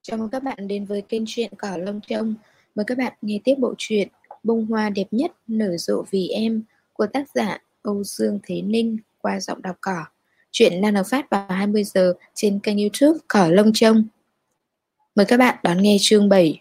Chào mừng các bạn đến với kênh truyện Cỏ Lông Trông. Mời các bạn nghe tiếp bộ truyện Bông hoa đẹp nhất nở rộ vì em của tác giả Âu Dương Thế Ninh qua giọng đọc Cỏ. Truyện đang được phát vào 20 giờ trên kênh YouTube Cỏ Lông Trông. Mời các bạn đón nghe chương 7.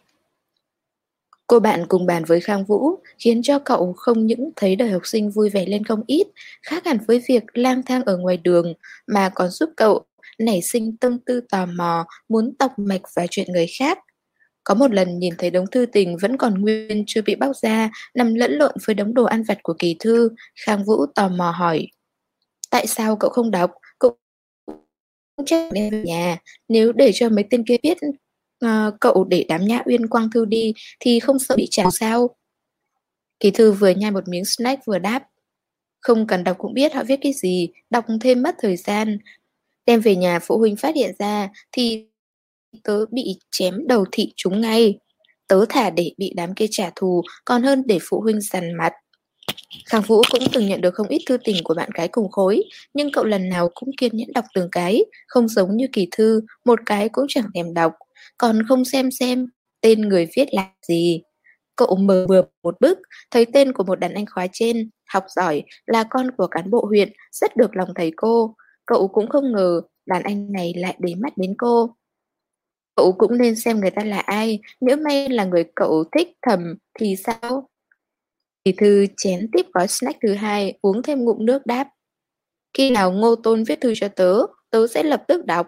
Cô bạn cùng bàn với Khang Vũ khiến cho cậu không những thấy đời học sinh vui vẻ lên không ít, khác hẳn với việc lang thang ở ngoài đường, mà còn giúp cậu nảy sinh tâm tư tò mò, muốn tọc mạch vào chuyện người khác. Có một lần nhìn thấy đống thư tình vẫn còn nguyên chưa bị bóc ra, nằm lẫn lộn với đống đồ ăn vặt của Kỳ Thư, Khang Vũ tò mò hỏi. Tại sao cậu không đọc? Cậu cũng chắc đem về nhà. Nếu để cho mấy tên kia biết cậu để đám Nhã Uyên quăng thư đi thì không sợ bị trào sao? Kỳ Thư vừa nhai một miếng snack vừa đáp. Không cần đọc cũng biết họ viết cái gì, đọc thêm mất thời gian. Đem về nhà phụ huynh phát hiện ra thì tớ bị chém đầu thị chúng ngay. Tớ thà để bị đám kia trả thù còn hơn để phụ huynh dằn mặt. Khang Vũ cũng từng nhận được không ít thư tình của bạn gái cùng khối, nhưng cậu lần nào cũng kiên nhẫn đọc từng cái, không giống như Kỳ Thư, một cái cũng chẳng thèm đọc, còn không xem tên người viết là gì. Cậu mở bừa một bức, thấy tên của một đàn anh khóa trên, học giỏi, là con của cán bộ huyện, rất được lòng thầy cô. Cậu cũng không ngờ đàn anh này lại để mắt đến cô. Cậu cũng nên xem người ta là ai, nhỡ may là người cậu thích thầm thì sao? Kỳ Thư chén tiếp gói snack thứ hai, uống thêm ngụm nước đáp. Khi nào Ngô Tôn viết thư cho tớ, tớ sẽ lập tức đọc.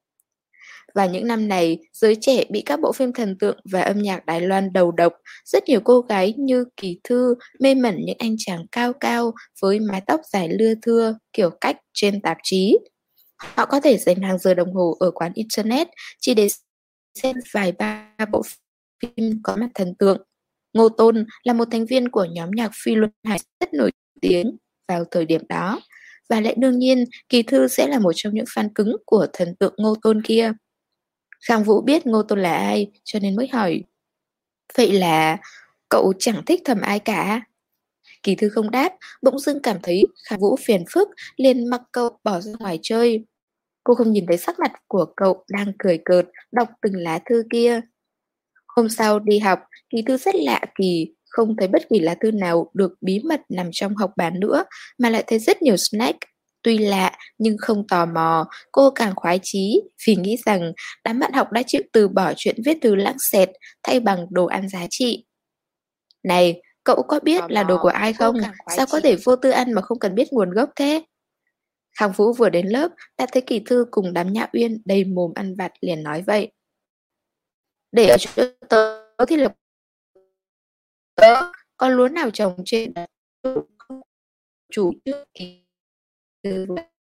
Và những năm này, giới trẻ bị các bộ phim thần tượng và âm nhạc Đài Loan đầu độc, rất nhiều cô gái như Kỳ Thư mê mẩn những anh chàng cao cao với mái tóc dài lưa thưa, kiểu cách trên tạp chí. Họ có thể dành hàng giờ đồng hồ ở quán internet chỉ để xem vài ba bộ phim có mặt thần tượng. Ngô Tôn là một thành viên của nhóm nhạc Phi Luân Hải rất nổi tiếng vào thời điểm đó. Và lại đương nhiên, Kỳ Thư sẽ là một trong những fan cứng của thần tượng Ngô Tôn kia. Khang Vũ biết Ngô Tôn là ai, cho nên mới hỏi. Vậy là cậu chẳng thích thầm ai cả? Kỳ Thư không đáp, bỗng dưng cảm thấy Khang Vũ phiền phức, liền mặc cậu bỏ ra ngoài chơi. Cô không nhìn thấy sắc mặt của cậu đang cười cợt, đọc từng lá thư kia. Hôm sau đi học, Kỳ Thư rất lạ kỳ, không thấy bất kỳ lá thư nào được bí mật nằm trong học bàn nữa, mà lại thấy rất nhiều snack. Tuy lạ nhưng không tò mò, cô càng khoái chí vì nghĩ rằng đám bạn học đã chịu từ bỏ chuyện viết thư lãng xẹt thay bằng đồ ăn giá trị. Này, cậu có biết là đồ của ai không? Sao có thể vô tư ăn mà không cần biết nguồn gốc thế? Khang Vũ vừa đến lớp, đã thấy Kỳ Thư cùng đám Nhã Uyên đầy mồm ăn vặt liền nói vậy. Để ở chỗ tớ thì là tớ, con lúa nào trồng trên đất chủ trước Kỳ Thư.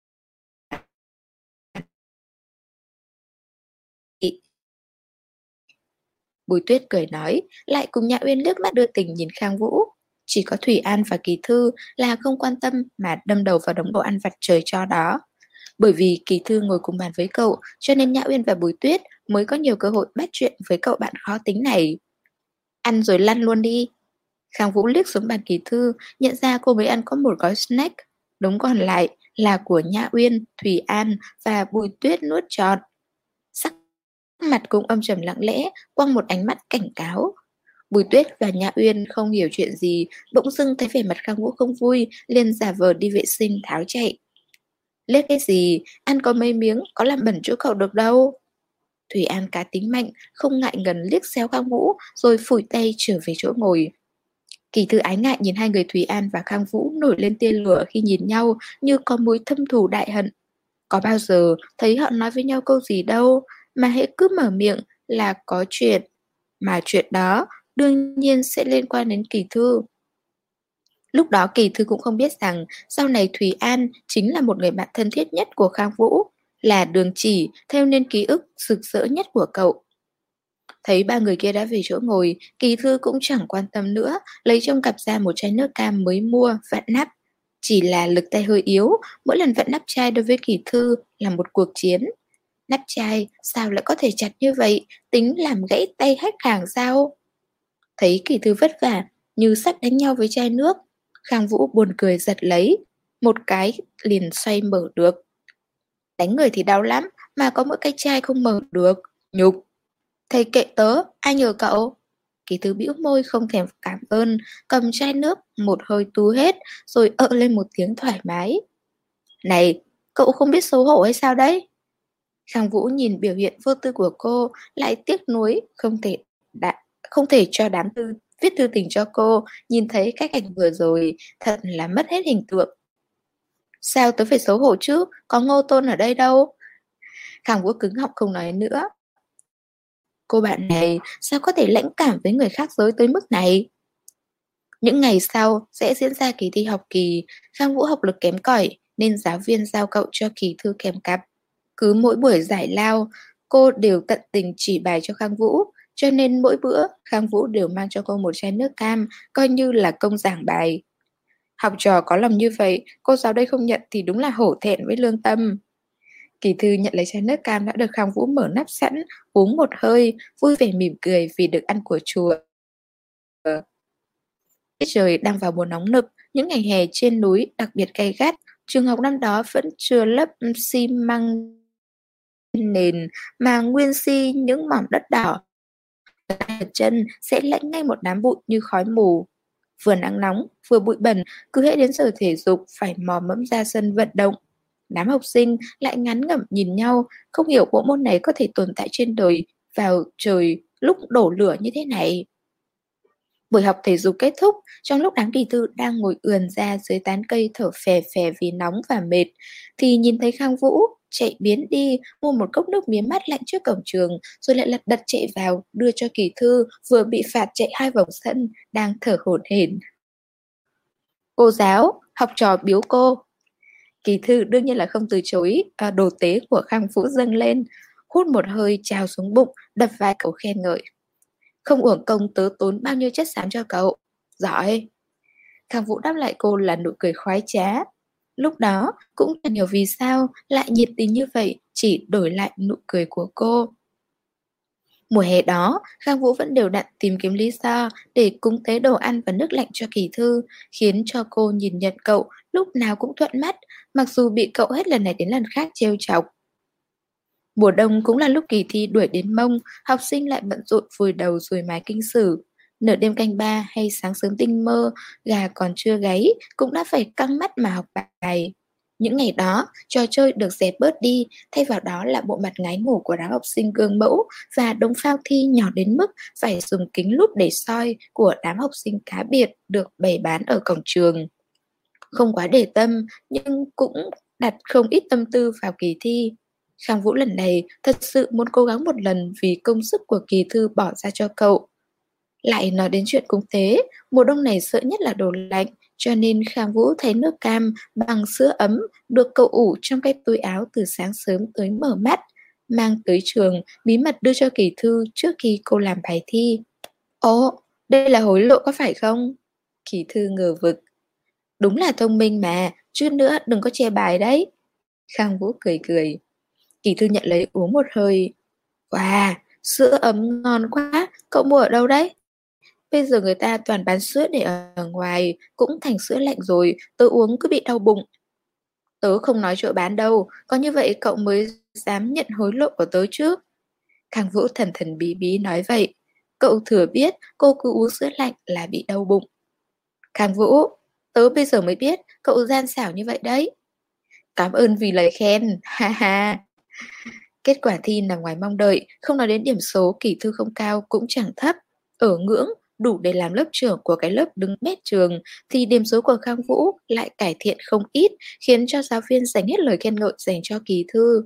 Bùi Tuyết cười nói, lại cùng Nhã Uyên liếc mắt đưa tình nhìn Khang Vũ. Chỉ có Thủy An và Kỳ Thư là không quan tâm mà đâm đầu vào đống đồ ăn vặt trời cho đó. Bởi vì Kỳ Thư ngồi cùng bàn với cậu, cho nên Nhã Uyên và Bùi Tuyết mới có nhiều cơ hội bắt chuyện với cậu bạn khó tính này. Ăn rồi lăn luôn đi. Khang Vũ liếc xuống bàn Kỳ Thư, nhận ra cô mới ăn có một gói snack. Đống còn lại là của Nhã Uyên, Thủy An và Bùi Tuyết nuốt trọn. Sắc mặt cũng âm trầm lặng lẽ, quăng một ánh mắt cảnh cáo. Bùi Tuyết và Nhã Uyên không hiểu chuyện gì, bỗng dưng thấy vẻ mặt Khang Vũ không vui, liền giả vờ đi vệ sinh tháo chạy. Liếc cái gì, ăn có mấy miếng, có làm bẩn chỗ cậu được đâu. Thủy An cá tính mạnh, không ngại ngần liếc xéo Khang Vũ, rồi phủi tay trở về chỗ ngồi. Kỳ Thư ái ngại nhìn hai người Thủy An và Khang Vũ nổi lên tia lửa khi nhìn nhau như có mối thâm thù đại hận. Có bao giờ thấy họ nói với nhau câu gì đâu, mà hễ cứ mở miệng là có chuyện. Mà chuyện đó đương nhiên sẽ liên quan đến Kỳ Thư. Lúc đó Kỳ Thư cũng không biết rằng sau này Thủy An chính là một người bạn thân thiết nhất của Khang Vũ, là đường chỉ theo nên ký ức rực rỡ nhất của cậu. Thấy ba người kia đã về chỗ ngồi, Kỳ Thư cũng chẳng quan tâm nữa, lấy trong cặp ra một chai nước cam mới mua, vặn nắp. Chỉ là lực tay hơi yếu, mỗi lần vặn nắp chai đối với Kỳ Thư là một cuộc chiến. Nắp chai sao lại có thể chặt như vậy, tính làm gãy tay khách hàng sao? Thấy Kỳ Thư vất vả, như sắp đánh nhau với chai nước, Khang Vũ buồn cười giật lấy, một cái liền xoay mở được. Đánh người thì đau lắm, mà có mỗi cái chai không mở được, nhục. Thầy kệ tớ, ai nhờ cậu? Kỳ thư bĩu môi không thèm cảm ơn, cầm chai nước một hơi tú hết, rồi ợ lên một tiếng thoải mái. Này, cậu không biết xấu hổ hay sao đấy? Khang Vũ nhìn biểu hiện vô tư của cô, lại tiếc nuối, không thể cho viết thư tình cho cô, nhìn thấy cách ảnh vừa rồi, thật là mất hết hình tượng. Sao tớ phải xấu hổ chứ, có Ngô Tôn ở đây đâu. Khang Vũ cứng họng không nói nữa. Cô bạn này sao có thể lãnh cảm với người khác giới tới mức này? Những ngày sau sẽ diễn ra kỳ thi học kỳ, Khang Vũ học lực kém cỏi nên giáo viên giao cậu cho kỳ thư kèm cặp. Cứ mỗi buổi giải lao, cô đều tận tình chỉ bài cho Khang Vũ, cho nên mỗi bữa Khang Vũ đều mang cho cô một chai nước cam, coi như là công giảng bài. Học trò có lòng như vậy, cô giáo đây không nhận thì đúng là hổ thẹn với lương tâm. Kỳ thư nhận lấy chai nước cam đã được Khang Vũ mở nắp sẵn, uống một hơi, vui vẻ mỉm cười vì được ăn của chùa. Tiết trời đang vào mùa nóng nực, những ngày hè trên núi đặc biệt gay gắt, trường học năm đó vẫn chưa lấp xi măng nền mà nguyên si những mỏm đất đỏ. Trượt chân sẽ lãnh ngay một đám bụi như khói mù. Vừa nắng nóng, vừa bụi bẩn, cứ hễ đến giờ thể dục phải mò mẫm ra sân vận động. Đám học sinh lại ngán ngẩm nhìn nhau, không hiểu bộ môn này có thể tồn tại trên đời vào trời lúc đổ lửa như thế này. Buổi học thể dục kết thúc, trong lúc đám kỳ thư đang ngồi ườn ra dưới tán cây thở phè phè vì nóng và mệt, thì nhìn thấy Khang Vũ chạy biến đi mua một cốc nước mía mát lạnh trước cổng trường, rồi lại lật đật chạy vào đưa cho kỳ thư vừa bị phạt chạy 2 vòng sân đang thở hổn hển. Cô giáo, học trò biếu cô. Kỳ thư đương nhiên là không từ chối, đồ tế của Khang Vũ dâng lên, hút một hơi trào xuống bụng, đập vai cậu khen ngợi. Không uổng công tớ tốn bao nhiêu chất xám cho cậu. Giỏi. Khang Vũ đáp lại cô là nụ cười khoái trá. Lúc đó cũng chẳng hiểu vì sao lại nhiệt tình như vậy, chỉ đổi lại nụ cười của cô. Mùa hè đó, Khang Vũ vẫn đều đặn tìm kiếm lý do để cúng tế đồ ăn và nước lạnh cho kỳ thư, khiến cho cô nhìn nhận cậu lúc nào cũng thuận mắt, mặc dù bị cậu hết lần này đến lần khác trêu chọc. Mùa đông cũng là lúc kỳ thi đuổi đến mông, học sinh lại bận rộn vùi đầu rồi mái kinh sử. Nửa đêm canh ba hay sáng sớm tinh mơ, gà còn chưa gáy, cũng đã phải căng mắt mà học bài. Những ngày đó, trò chơi được dẹp bớt đi, thay vào đó là bộ mặt ngái ngủ của đám học sinh gương mẫu và đống phao thi nhỏ đến mức phải dùng kính lúp để soi của đám học sinh cá biệt được bày bán ở cổng trường. Không quá để tâm, nhưng cũng đặt không ít tâm tư vào kỳ thi. Khang Vũ lần này thật sự muốn cố gắng một lần vì công sức của kỳ thư bỏ ra cho cậu. Lại nói đến chuyện cúng tế, mùa đông này sợ nhất là đồ lạnh, cho nên Khang Vũ thấy nước cam bằng sữa ấm được cậu ủ trong cái túi áo từ sáng sớm tới mở mắt, mang tới trường, bí mật đưa cho kỳ thư trước khi cô làm bài thi. Ồ, đây là hối lộ có phải không? Kỳ thư ngờ vực. Đúng là thông minh mà, chút nữa đừng có chê bài đấy. Khang Vũ cười cười. Kỳ thư nhận lấy uống một hơi. Wow, sữa ấm ngon quá, cậu mua ở đâu đấy? Bây giờ người ta toàn bán sữa để ở ngoài, cũng thành sữa lạnh rồi, tớ uống cứ bị đau bụng. Tớ không nói chỗ bán đâu, có như vậy cậu mới dám nhận hối lộ của tớ chứ. Khang Vũ thần thần bí bí nói vậy. Cậu thừa biết cô cứ uống sữa lạnh là bị đau bụng. Khang Vũ, tớ bây giờ mới biết cậu gian xảo như vậy đấy. Cảm ơn vì lời khen, ha ha. Kết quả thi nằm ngoài mong đợi, không nói đến điểm số kỳ thư không cao cũng chẳng thấp. Ở ngưỡng đủ để làm lớp trưởng của cái lớp đứng mét trường thì điểm số của Khang Vũ lại cải thiện không ít, khiến cho giáo viên dành hết lời khen ngợi dành cho kỳ thư.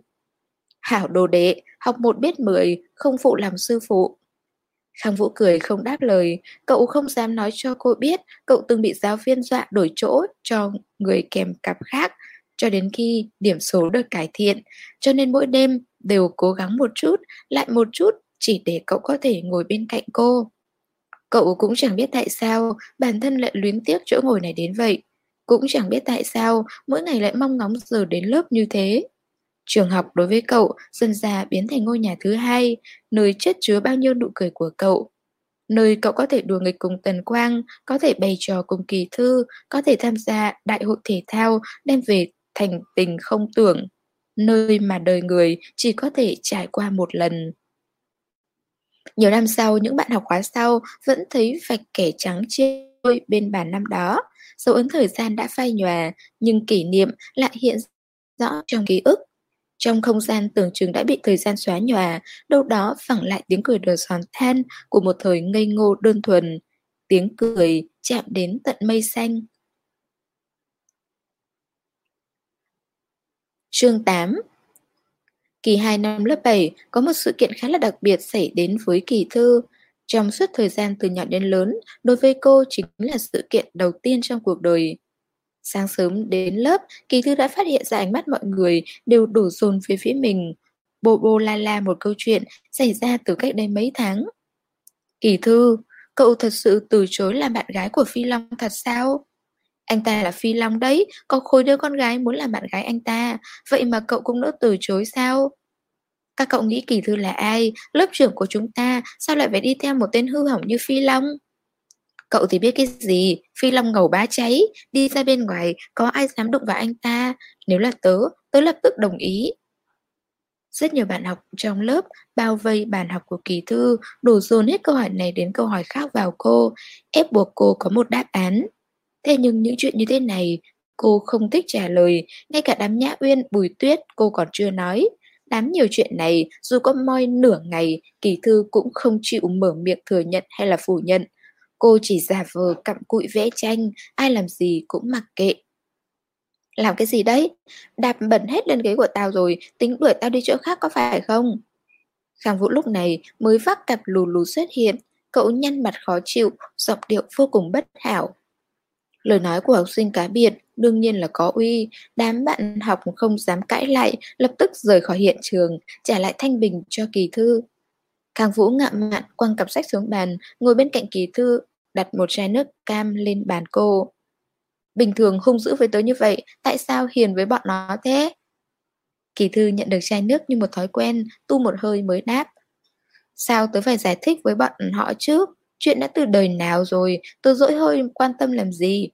Hảo đồ đệ, học một biết 10, không phụ làm sư phụ. Khang Vũ cười không đáp lời, cậu không dám nói cho cô biết cậu từng bị giáo viên dọa đổi chỗ cho người kèm cặp khác, cho đến khi điểm số được cải thiện, cho nên mỗi đêm đều cố gắng một chút, lại một chút, chỉ để cậu có thể ngồi bên cạnh cô. Cậu cũng chẳng biết tại sao bản thân lại luyến tiếc chỗ ngồi này đến vậy, cũng chẳng biết tại sao mỗi ngày lại mong ngóng giờ đến lớp như thế. Trường học đối với cậu dần dà biến thành ngôi nhà thứ hai, nơi chất chứa bao nhiêu nụ cười của cậu. Nơi cậu có thể đùa nghịch cùng Tần Quang, có thể bày trò cùng Kỳ Thư, có thể tham gia đại hội thể thao, đem về thành tình không tưởng. Nơi mà đời người chỉ có thể trải qua một lần. Nhiều năm sau, những bạn học khóa sau vẫn thấy vạch kẻ trắng trôi bên bàn năm đó. Dấu ấn thời gian đã phai nhòa, nhưng kỷ niệm lại hiện rõ trong ký ức. Trong không gian tưởng chừng đã bị thời gian xóa nhòa, đâu đó phẳng lại tiếng cười đờ giòn than của một thời ngây ngô đơn thuần. Tiếng cười chạm đến tận mây xanh. Chương 8. Kỳ 2 năm lớp 7 có một sự kiện khá là đặc biệt xảy đến với Kỳ Thư. Trong suốt thời gian từ nhỏ đến lớn, đối với cô chính là sự kiện đầu tiên trong cuộc đời. Sáng sớm đến lớp, Kỳ Thư đã phát hiện ra ánh mắt mọi người đều đổ dồn về phía mình. Bô bô la la một câu chuyện xảy ra từ cách đây mấy tháng. Kỳ Thư, cậu thật sự từ chối làm bạn gái của Phi Long thật sao? Anh ta là Phi Long đấy, có khối đứa con gái muốn làm bạn gái anh ta, vậy mà cậu cũng nỡ từ chối sao? Các cậu nghĩ Kỳ Thư là ai? Lớp trưởng của chúng ta sao lại phải đi theo một tên hư hỏng như Phi Long? Cậu thì biết cái gì? Phi Long ngầu bá cháy, đi ra bên ngoài có ai dám đụng vào anh ta? Nếu là tớ lập tức đồng ý. Rất nhiều bạn học trong lớp bao vây bàn học của Kỳ Thư, đổ dồn hết câu hỏi này đến câu hỏi khác vào cô, ép buộc cô có một đáp án. Thế nhưng những chuyện như thế này, cô không thích trả lời, ngay cả đám Nhã Uyên, Bùi Tuyết cô còn chưa nói. Đám nhiều chuyện này, dù có moi nửa ngày, Kỳ Thư cũng không chịu mở miệng thừa nhận hay là phủ nhận. Cô chỉ giả vờ cặm cụi vẽ tranh, ai làm gì cũng mặc kệ. Làm cái gì đấy? Đạp bẩn hết lên ghế của tao rồi, tính đuổi tao đi chỗ khác có phải không? Khang Vũ lúc này mới vác cặp lù lù xuất hiện, cậu nhăn mặt khó chịu, giọng điệu vô cùng bất hảo. Lời nói của học sinh cá biệt đương nhiên là có uy, đám bạn học không dám cãi lại, lập tức rời khỏi hiện trường, trả lại thanh bình cho Kỳ Thư. Khang Vũ ngạo mạn quăng cặp sách xuống bàn, ngồi bên cạnh Kỳ Thư, đặt một chai nước cam lên bàn cô. Bình thường hung dữ với tớ như vậy, tại sao hiền với bọn nó thế? Kỳ Thư nhận được chai nước như một thói quen, tu một hơi mới đáp. Sao tớ phải giải thích với bọn họ chứ? Chuyện đã từ đời nào rồi, tớ dỗi hơi quan tâm làm gì?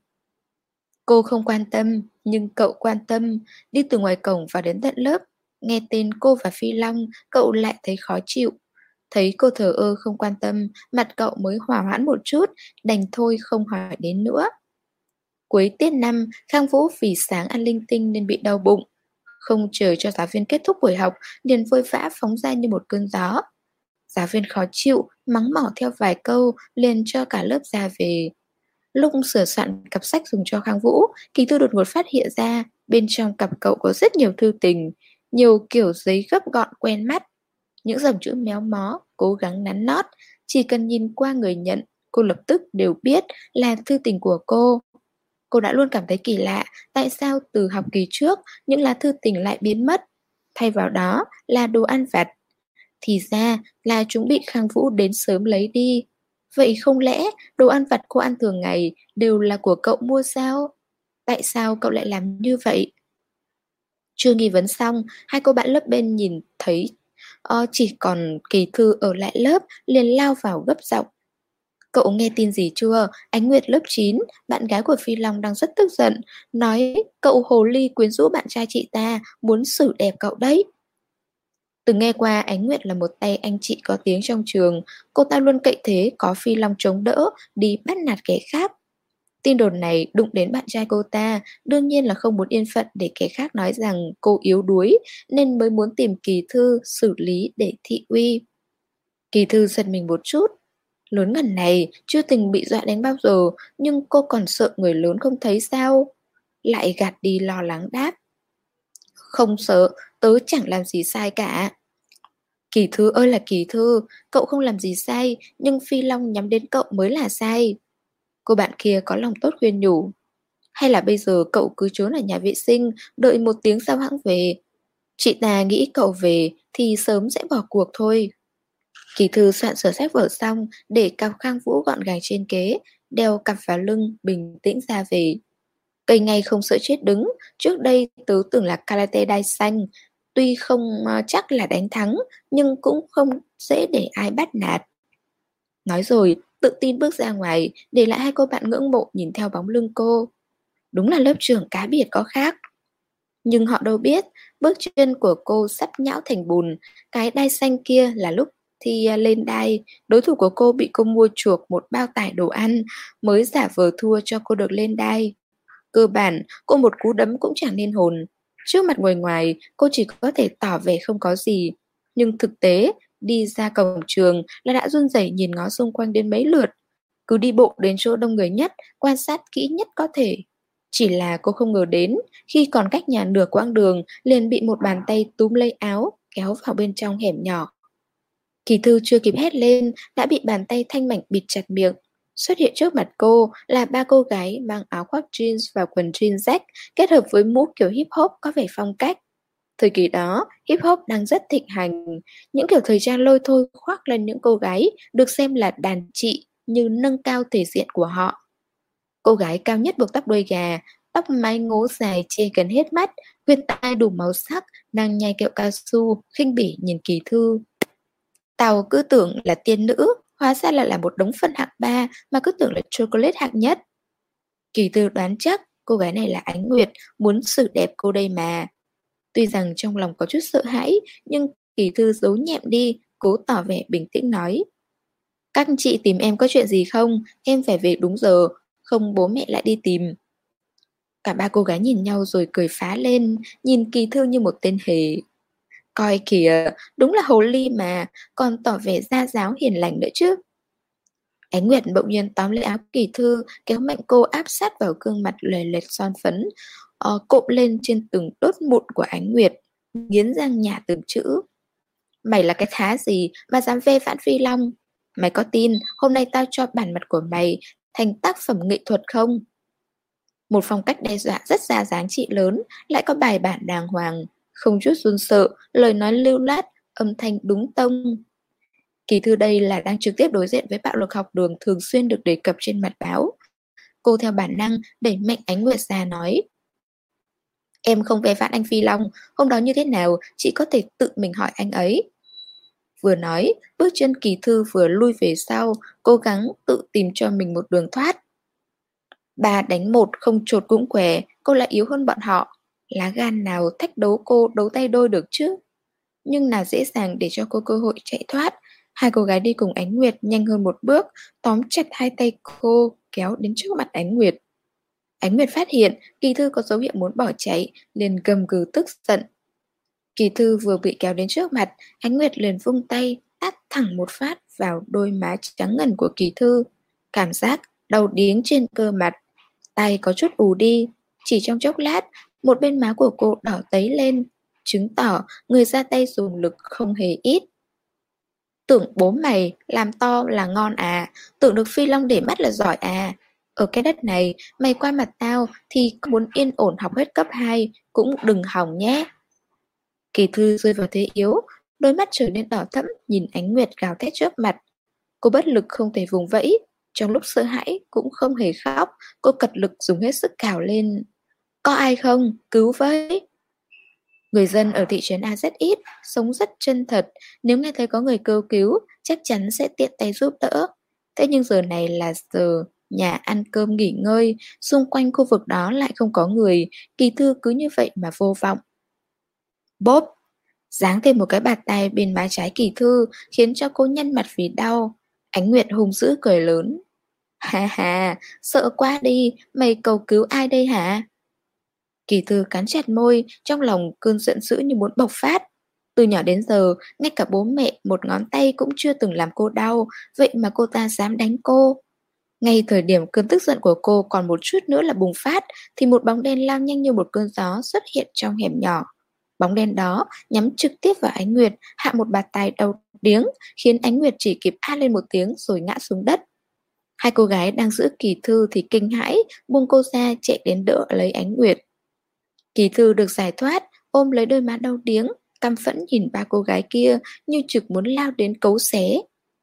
Cô không quan tâm, nhưng cậu quan tâm. Đi từ ngoài cổng vào đến tận lớp, nghe tên cô và Phi Long, cậu lại thấy khó chịu. Thấy cô thờ ơ không quan tâm, mặt cậu mới hỏa hoãn một chút, đành thôi không hỏi đến nữa. Cuối tiết năm, Khang Vũ vì sáng ăn linh tinh nên bị đau bụng. Không chờ cho giáo viên kết thúc buổi học, liền vội vã phóng ra như một cơn gió. Giáo viên khó chịu, mắng mỏ theo vài câu, liền cho cả lớp ra về. Lúc sửa soạn cặp sách dùng cho Khang Vũ, Kỳ Thư đột ngột phát hiện ra bên trong cặp cậu có rất nhiều thư tình, nhiều kiểu giấy gấp gọn quen mắt, những dòng chữ méo mó, cố gắng nắn nót. Chỉ cần nhìn qua người nhận, cô lập tức đều biết là thư tình của cô. Cô đã luôn cảm thấy kỳ lạ, tại sao từ học kỳ trước những lá thư tình lại biến mất, thay vào đó là đồ ăn vặt. Thì ra là chúng bị Khang Vũ đến sớm lấy đi. Vậy không lẽ đồ ăn vặt cô ăn thường ngày đều là của cậu mua sao? Tại sao cậu lại làm như vậy? Chưa nghi vấn xong, hai cô bạn lớp bên nhìn thấy chỉ còn Kỳ Thư ở lại lớp, liền lao vào gấp giọng. Cậu nghe tin gì chưa? Ánh Nguyệt lớp 9, bạn gái của Phi Long đang rất tức giận, nói cậu hồ ly quyến rũ bạn trai chị ta, muốn xử đẹp cậu đấy. Từng nghe qua Ánh Nguyệt là một tay anh chị có tiếng trong trường, cô ta luôn cậy thế có Phi Long chống đỡ, đi bắt nạt kẻ khác. Tin đồn này đụng đến bạn trai cô ta, đương nhiên là không muốn yên phận để kẻ khác nói rằng cô yếu đuối, nên mới muốn tìm Kỳ Thư xử lý để thị uy. Kỳ Thư giật mình một chút. Lớn ngần này, chưa từng bị dọa đánh bao giờ, nhưng cô còn sợ người lớn không thấy sao? Lại gạt đi lo lắng đáp. Không sợ, tớ chẳng làm gì sai cả. Kỳ Thư ơi là Kỳ Thư, cậu không làm gì sai, nhưng Phi Long nhắm đến cậu mới là sai. Cô bạn kia có lòng tốt khuyên nhủ. Hay là bây giờ cậu cứ trốn ở nhà vệ sinh, đợi một tiếng sau hãng về. Chị ta nghĩ cậu về thì sớm sẽ bỏ cuộc thôi. Kỳ Thư soạn sửa sách vở xong, để cặp Khang Vũ gọn gàng trên kế, đeo cặp vào lưng, bình tĩnh ra về. Cây ngay không sợ chết đứng, trước đây tớ tưởng là karate đai xanh, tuy không chắc là đánh thắng, nhưng cũng không dễ để ai bắt nạt. Nói rồi, tự tin bước ra ngoài, để lại hai cô bạn ngưỡng mộ nhìn theo bóng lưng cô. Đúng là lớp trưởng cá biệt có khác. Nhưng họ đâu biết, bước chân của cô sắp nhão thành bùn, cái đai xanh kia là lúc thì lên đài, đối thủ của cô bị cô mua chuộc một bao tải đồ ăn mới giả vờ thua cho cô được lên đài. Cơ bản, cô một cú đấm cũng chẳng nên hồn. Trước mặt người ngoài, cô chỉ có thể tỏ vẻ không có gì. Nhưng thực tế, đi ra cổng trường là đã run rẩy nhìn ngó xung quanh đến mấy lượt. Cứ đi bộ đến chỗ đông người nhất, quan sát kỹ nhất có thể. Chỉ là cô không ngờ đến, khi còn cách nhà nửa quãng đường, liền bị một bàn tay túm lấy áo, kéo vào bên trong hẻm nhỏ. Kỳ thư chưa kịp hét lên, đã bị bàn tay thanh mảnh bịt chặt miệng. Xuất hiện trước mặt cô là ba cô gái mang áo khoác jeans và quần jean rách, kết hợp với mũ kiểu hip hop có vẻ phong cách. Thời kỳ đó, hip hop đang rất thịnh hành. Những kiểu thời trang lôi thôi khoác lên những cô gái được xem là đàn chị, như nâng cao thể diện của họ. Cô gái cao nhất buộc tóc đuôi gà, tóc mái ngố dài che gần hết mắt, khuyên tai đủ màu sắc, đang nhai kẹo cao su, khinh bỉ nhìn Kỳ Thư. Tao cứ tưởng là tiên nữ, hóa ra là một đống phân hạng 3 mà cứ tưởng là chocolate hạng nhất. Kỳ Thư đoán chắc cô gái này là Ánh Nguyệt, muốn xử đẹp cô đây mà. Tuy rằng trong lòng có chút sợ hãi, nhưng Kỳ Thư giấu nhẹm đi, cố tỏ vẻ bình tĩnh nói. Các chị tìm em có chuyện gì không? Em phải về đúng giờ, không bố mẹ lại đi tìm. Cả ba cô gái nhìn nhau rồi cười phá lên, nhìn Kỳ Thư như một tên hề. Coi kìa, đúng là hồ ly mà, còn tỏ vẻ gia giáo hiền lành nữa chứ. Ánh Nguyệt bỗng nhiên tóm lấy áo Kỳ Thư, kéo mạnh cô áp sát vào gương mặt lòe loẹt son phấn, cộm lên trên từng đốt mụn của Ánh Nguyệt, nghiến răng nhả từng chữ. Mày là cái thá gì mà dám phê phán Phi Long? Mày có tin hôm nay tao cho bản mặt của mày thành tác phẩm nghệ thuật không? Một phong cách đe dọa rất ra dáng trị lớn, lại có bài bản đàng hoàng, không chút run sợ, lời nói lưu loát, âm thanh đúng tông. Kỳ Thư đây là đang trực tiếp đối diện với bạo lực học đường thường xuyên được đề cập trên mặt báo. Cô theo bản năng đẩy mạnh Ánh Nguyệt ra nói. Em không về phạt anh Phi Long, hôm đó như thế nào, chị có thể tự mình hỏi anh ấy. Vừa nói, bước chân Kỳ Thư vừa lui về sau, cố gắng tự tìm cho mình một đường thoát. 3-1 không chột cũng què, cô lại yếu hơn bọn họ. Lá gan nào thách đấu cô đấu tay đôi được chứ? Nhưng nào dễ dàng để cho cô cơ hội chạy thoát. Hai cô gái đi cùng Ánh Nguyệt nhanh hơn một bước, tóm chặt hai tay cô, kéo đến trước mặt Ánh Nguyệt. Ánh Nguyệt phát hiện Kỳ Thư có dấu hiệu muốn bỏ chạy, liền gầm gừ tức giận. Kỳ Thư vừa bị kéo đến trước mặt, Ánh Nguyệt liền vung tay, tát thẳng một phát vào đôi má trắng ngần của Kỳ Thư. Cảm giác đau điếng trên cơ mặt, tay có chút ù đi. Chỉ trong chốc lát, một bên má của cô đỏ tấy lên, chứng tỏ người ra tay dùng lực không hề ít. Tưởng bố mày làm to là ngon à, tưởng được Phi Long để mắt là giỏi à. Ở cái đất này, mày qua mặt tao thì muốn yên ổn học hết cấp 2 cũng đừng hỏng nhé. Kỳ Thư rơi vào thế yếu, đôi mắt trở nên đỏ thẫm nhìn Ánh Nguyệt gào thét trước mặt. Cô bất lực không thể vùng vẫy, trong lúc sợ hãi cũng không hề khóc, cô cật lực dùng hết sức cào lên. Có ai không? Cứu với! Người dân ở thị trấn A rất ít, sống rất chân thật, nếu nghe thấy có người kêu cứu, chắc chắn sẽ tiện tay giúp đỡ. Thế nhưng giờ này là giờ nhà ăn cơm nghỉ ngơi, xung quanh khu vực đó lại không có người, Kỳ Thư cứ như vậy mà vô vọng. Bốp! Giáng thêm một cái bạt tay bên má trái Kỳ Thư, khiến cho cô nhăn mặt vì đau. Ánh Nguyệt hung dữ cười lớn. Ha ha, sợ quá đi, mày cầu cứu ai đây hả? Kỳ Thư cắn chặt môi, trong lòng cơn giận dữ như muốn bộc phát. Từ nhỏ đến giờ, ngay cả bố mẹ một ngón tay cũng chưa từng làm cô đau, vậy mà cô ta dám đánh cô. Ngay thời điểm cơn tức giận của cô còn một chút nữa là bùng phát, thì một bóng đen lao nhanh như một cơn gió xuất hiện trong hẻm nhỏ. Bóng đen đó nhắm trực tiếp vào Ánh Nguyệt, hạ một bạt tai đau điếng, khiến Ánh Nguyệt chỉ kịp a lên một tiếng rồi ngã xuống đất. Hai cô gái đang giữ Kỳ Thư thì kinh hãi, buông cô ra chạy đến đỡ lấy Ánh Nguyệt. Kỳ Thư được giải thoát, ôm lấy đôi má đau điếng, căm phẫn nhìn ba cô gái kia như trực muốn lao đến cấu xé.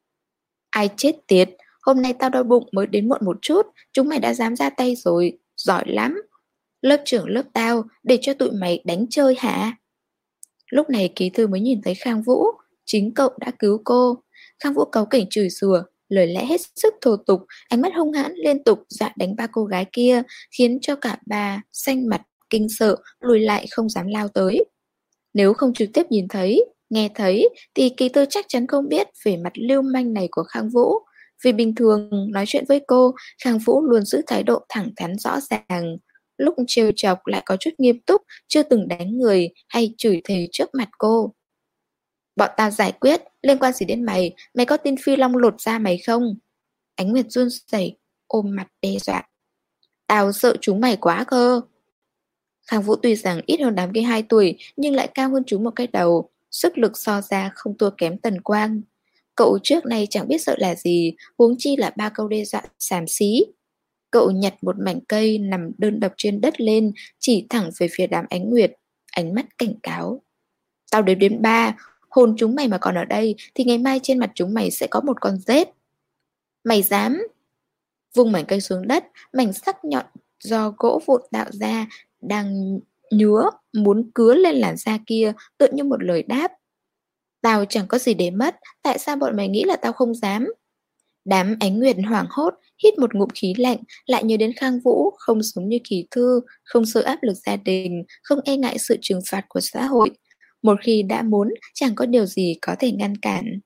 Ai chết tiệt, hôm nay tao đau bụng mới đến muộn một chút, chúng mày đã dám ra tay rồi, giỏi lắm. Lớp trưởng lớp tao, để cho tụi mày đánh chơi hả? Lúc này Kỳ Thư mới nhìn thấy Khang Vũ, chính cậu đã cứu cô. Khang Vũ cáu kỉnh chửi rủa, lời lẽ hết sức thô tục, ánh mắt hung hãn liên tục dọa đánh ba cô gái kia, khiến cho cả ba xanh mặt, kinh sợ, lùi lại không dám lao tới. Nếu không trực tiếp nhìn thấy, Nghe thấy thì Kỳ Tư chắc chắn không biết về mặt lưu manh này của Khang Vũ. Vì bình thường nói chuyện với cô, Khang Vũ luôn giữ thái độ thẳng thắn rõ ràng. Lúc trêu chọc lại có chút nghiêm túc, chưa từng đánh người hay chửi thề trước mặt cô. Bọn tao giải quyết, liên quan gì đến mày? Mày có tin Phi Long lột da mày không? Ánh Nguyệt run rẩy, ôm mặt đe dọa. Tao sợ chúng mày quá cơ. Khang Vũ tuy rằng ít hơn đám kia 2 tuổi, nhưng lại cao hơn chúng một cái đầu. Sức lực so ra không thua kém Tần Quang. Cậu trước nay chẳng biết sợ là gì, huống chi là 3 câu đe dọa xàm xí. Cậu nhặt một mảnh cây nằm đơn độc trên đất lên, chỉ thẳng về phía đám Ánh Nguyệt, ánh mắt cảnh cáo. Tao đếm đến 3, hồn chúng mày mà còn ở đây thì ngày mai trên mặt chúng mày sẽ có một con rết. Mày dám? Vung mảnh cây xuống đất, mảnh sắc nhọn do gỗ vụn tạo ra đang nhứa, muốn cứa lên làn da kia, tựa như một lời đáp. Tao chẳng có gì để mất, tại sao bọn mày nghĩ là tao không dám? Đám Ánh Nguyệt hoảng hốt, hít một ngụm khí lạnh, lại nhớ đến Khang Vũ, không giống như Kỳ Thư, không sợ áp lực gia đình, không e ngại sự trừng phạt của xã hội. Một khi đã muốn, chẳng có điều gì có thể ngăn cản.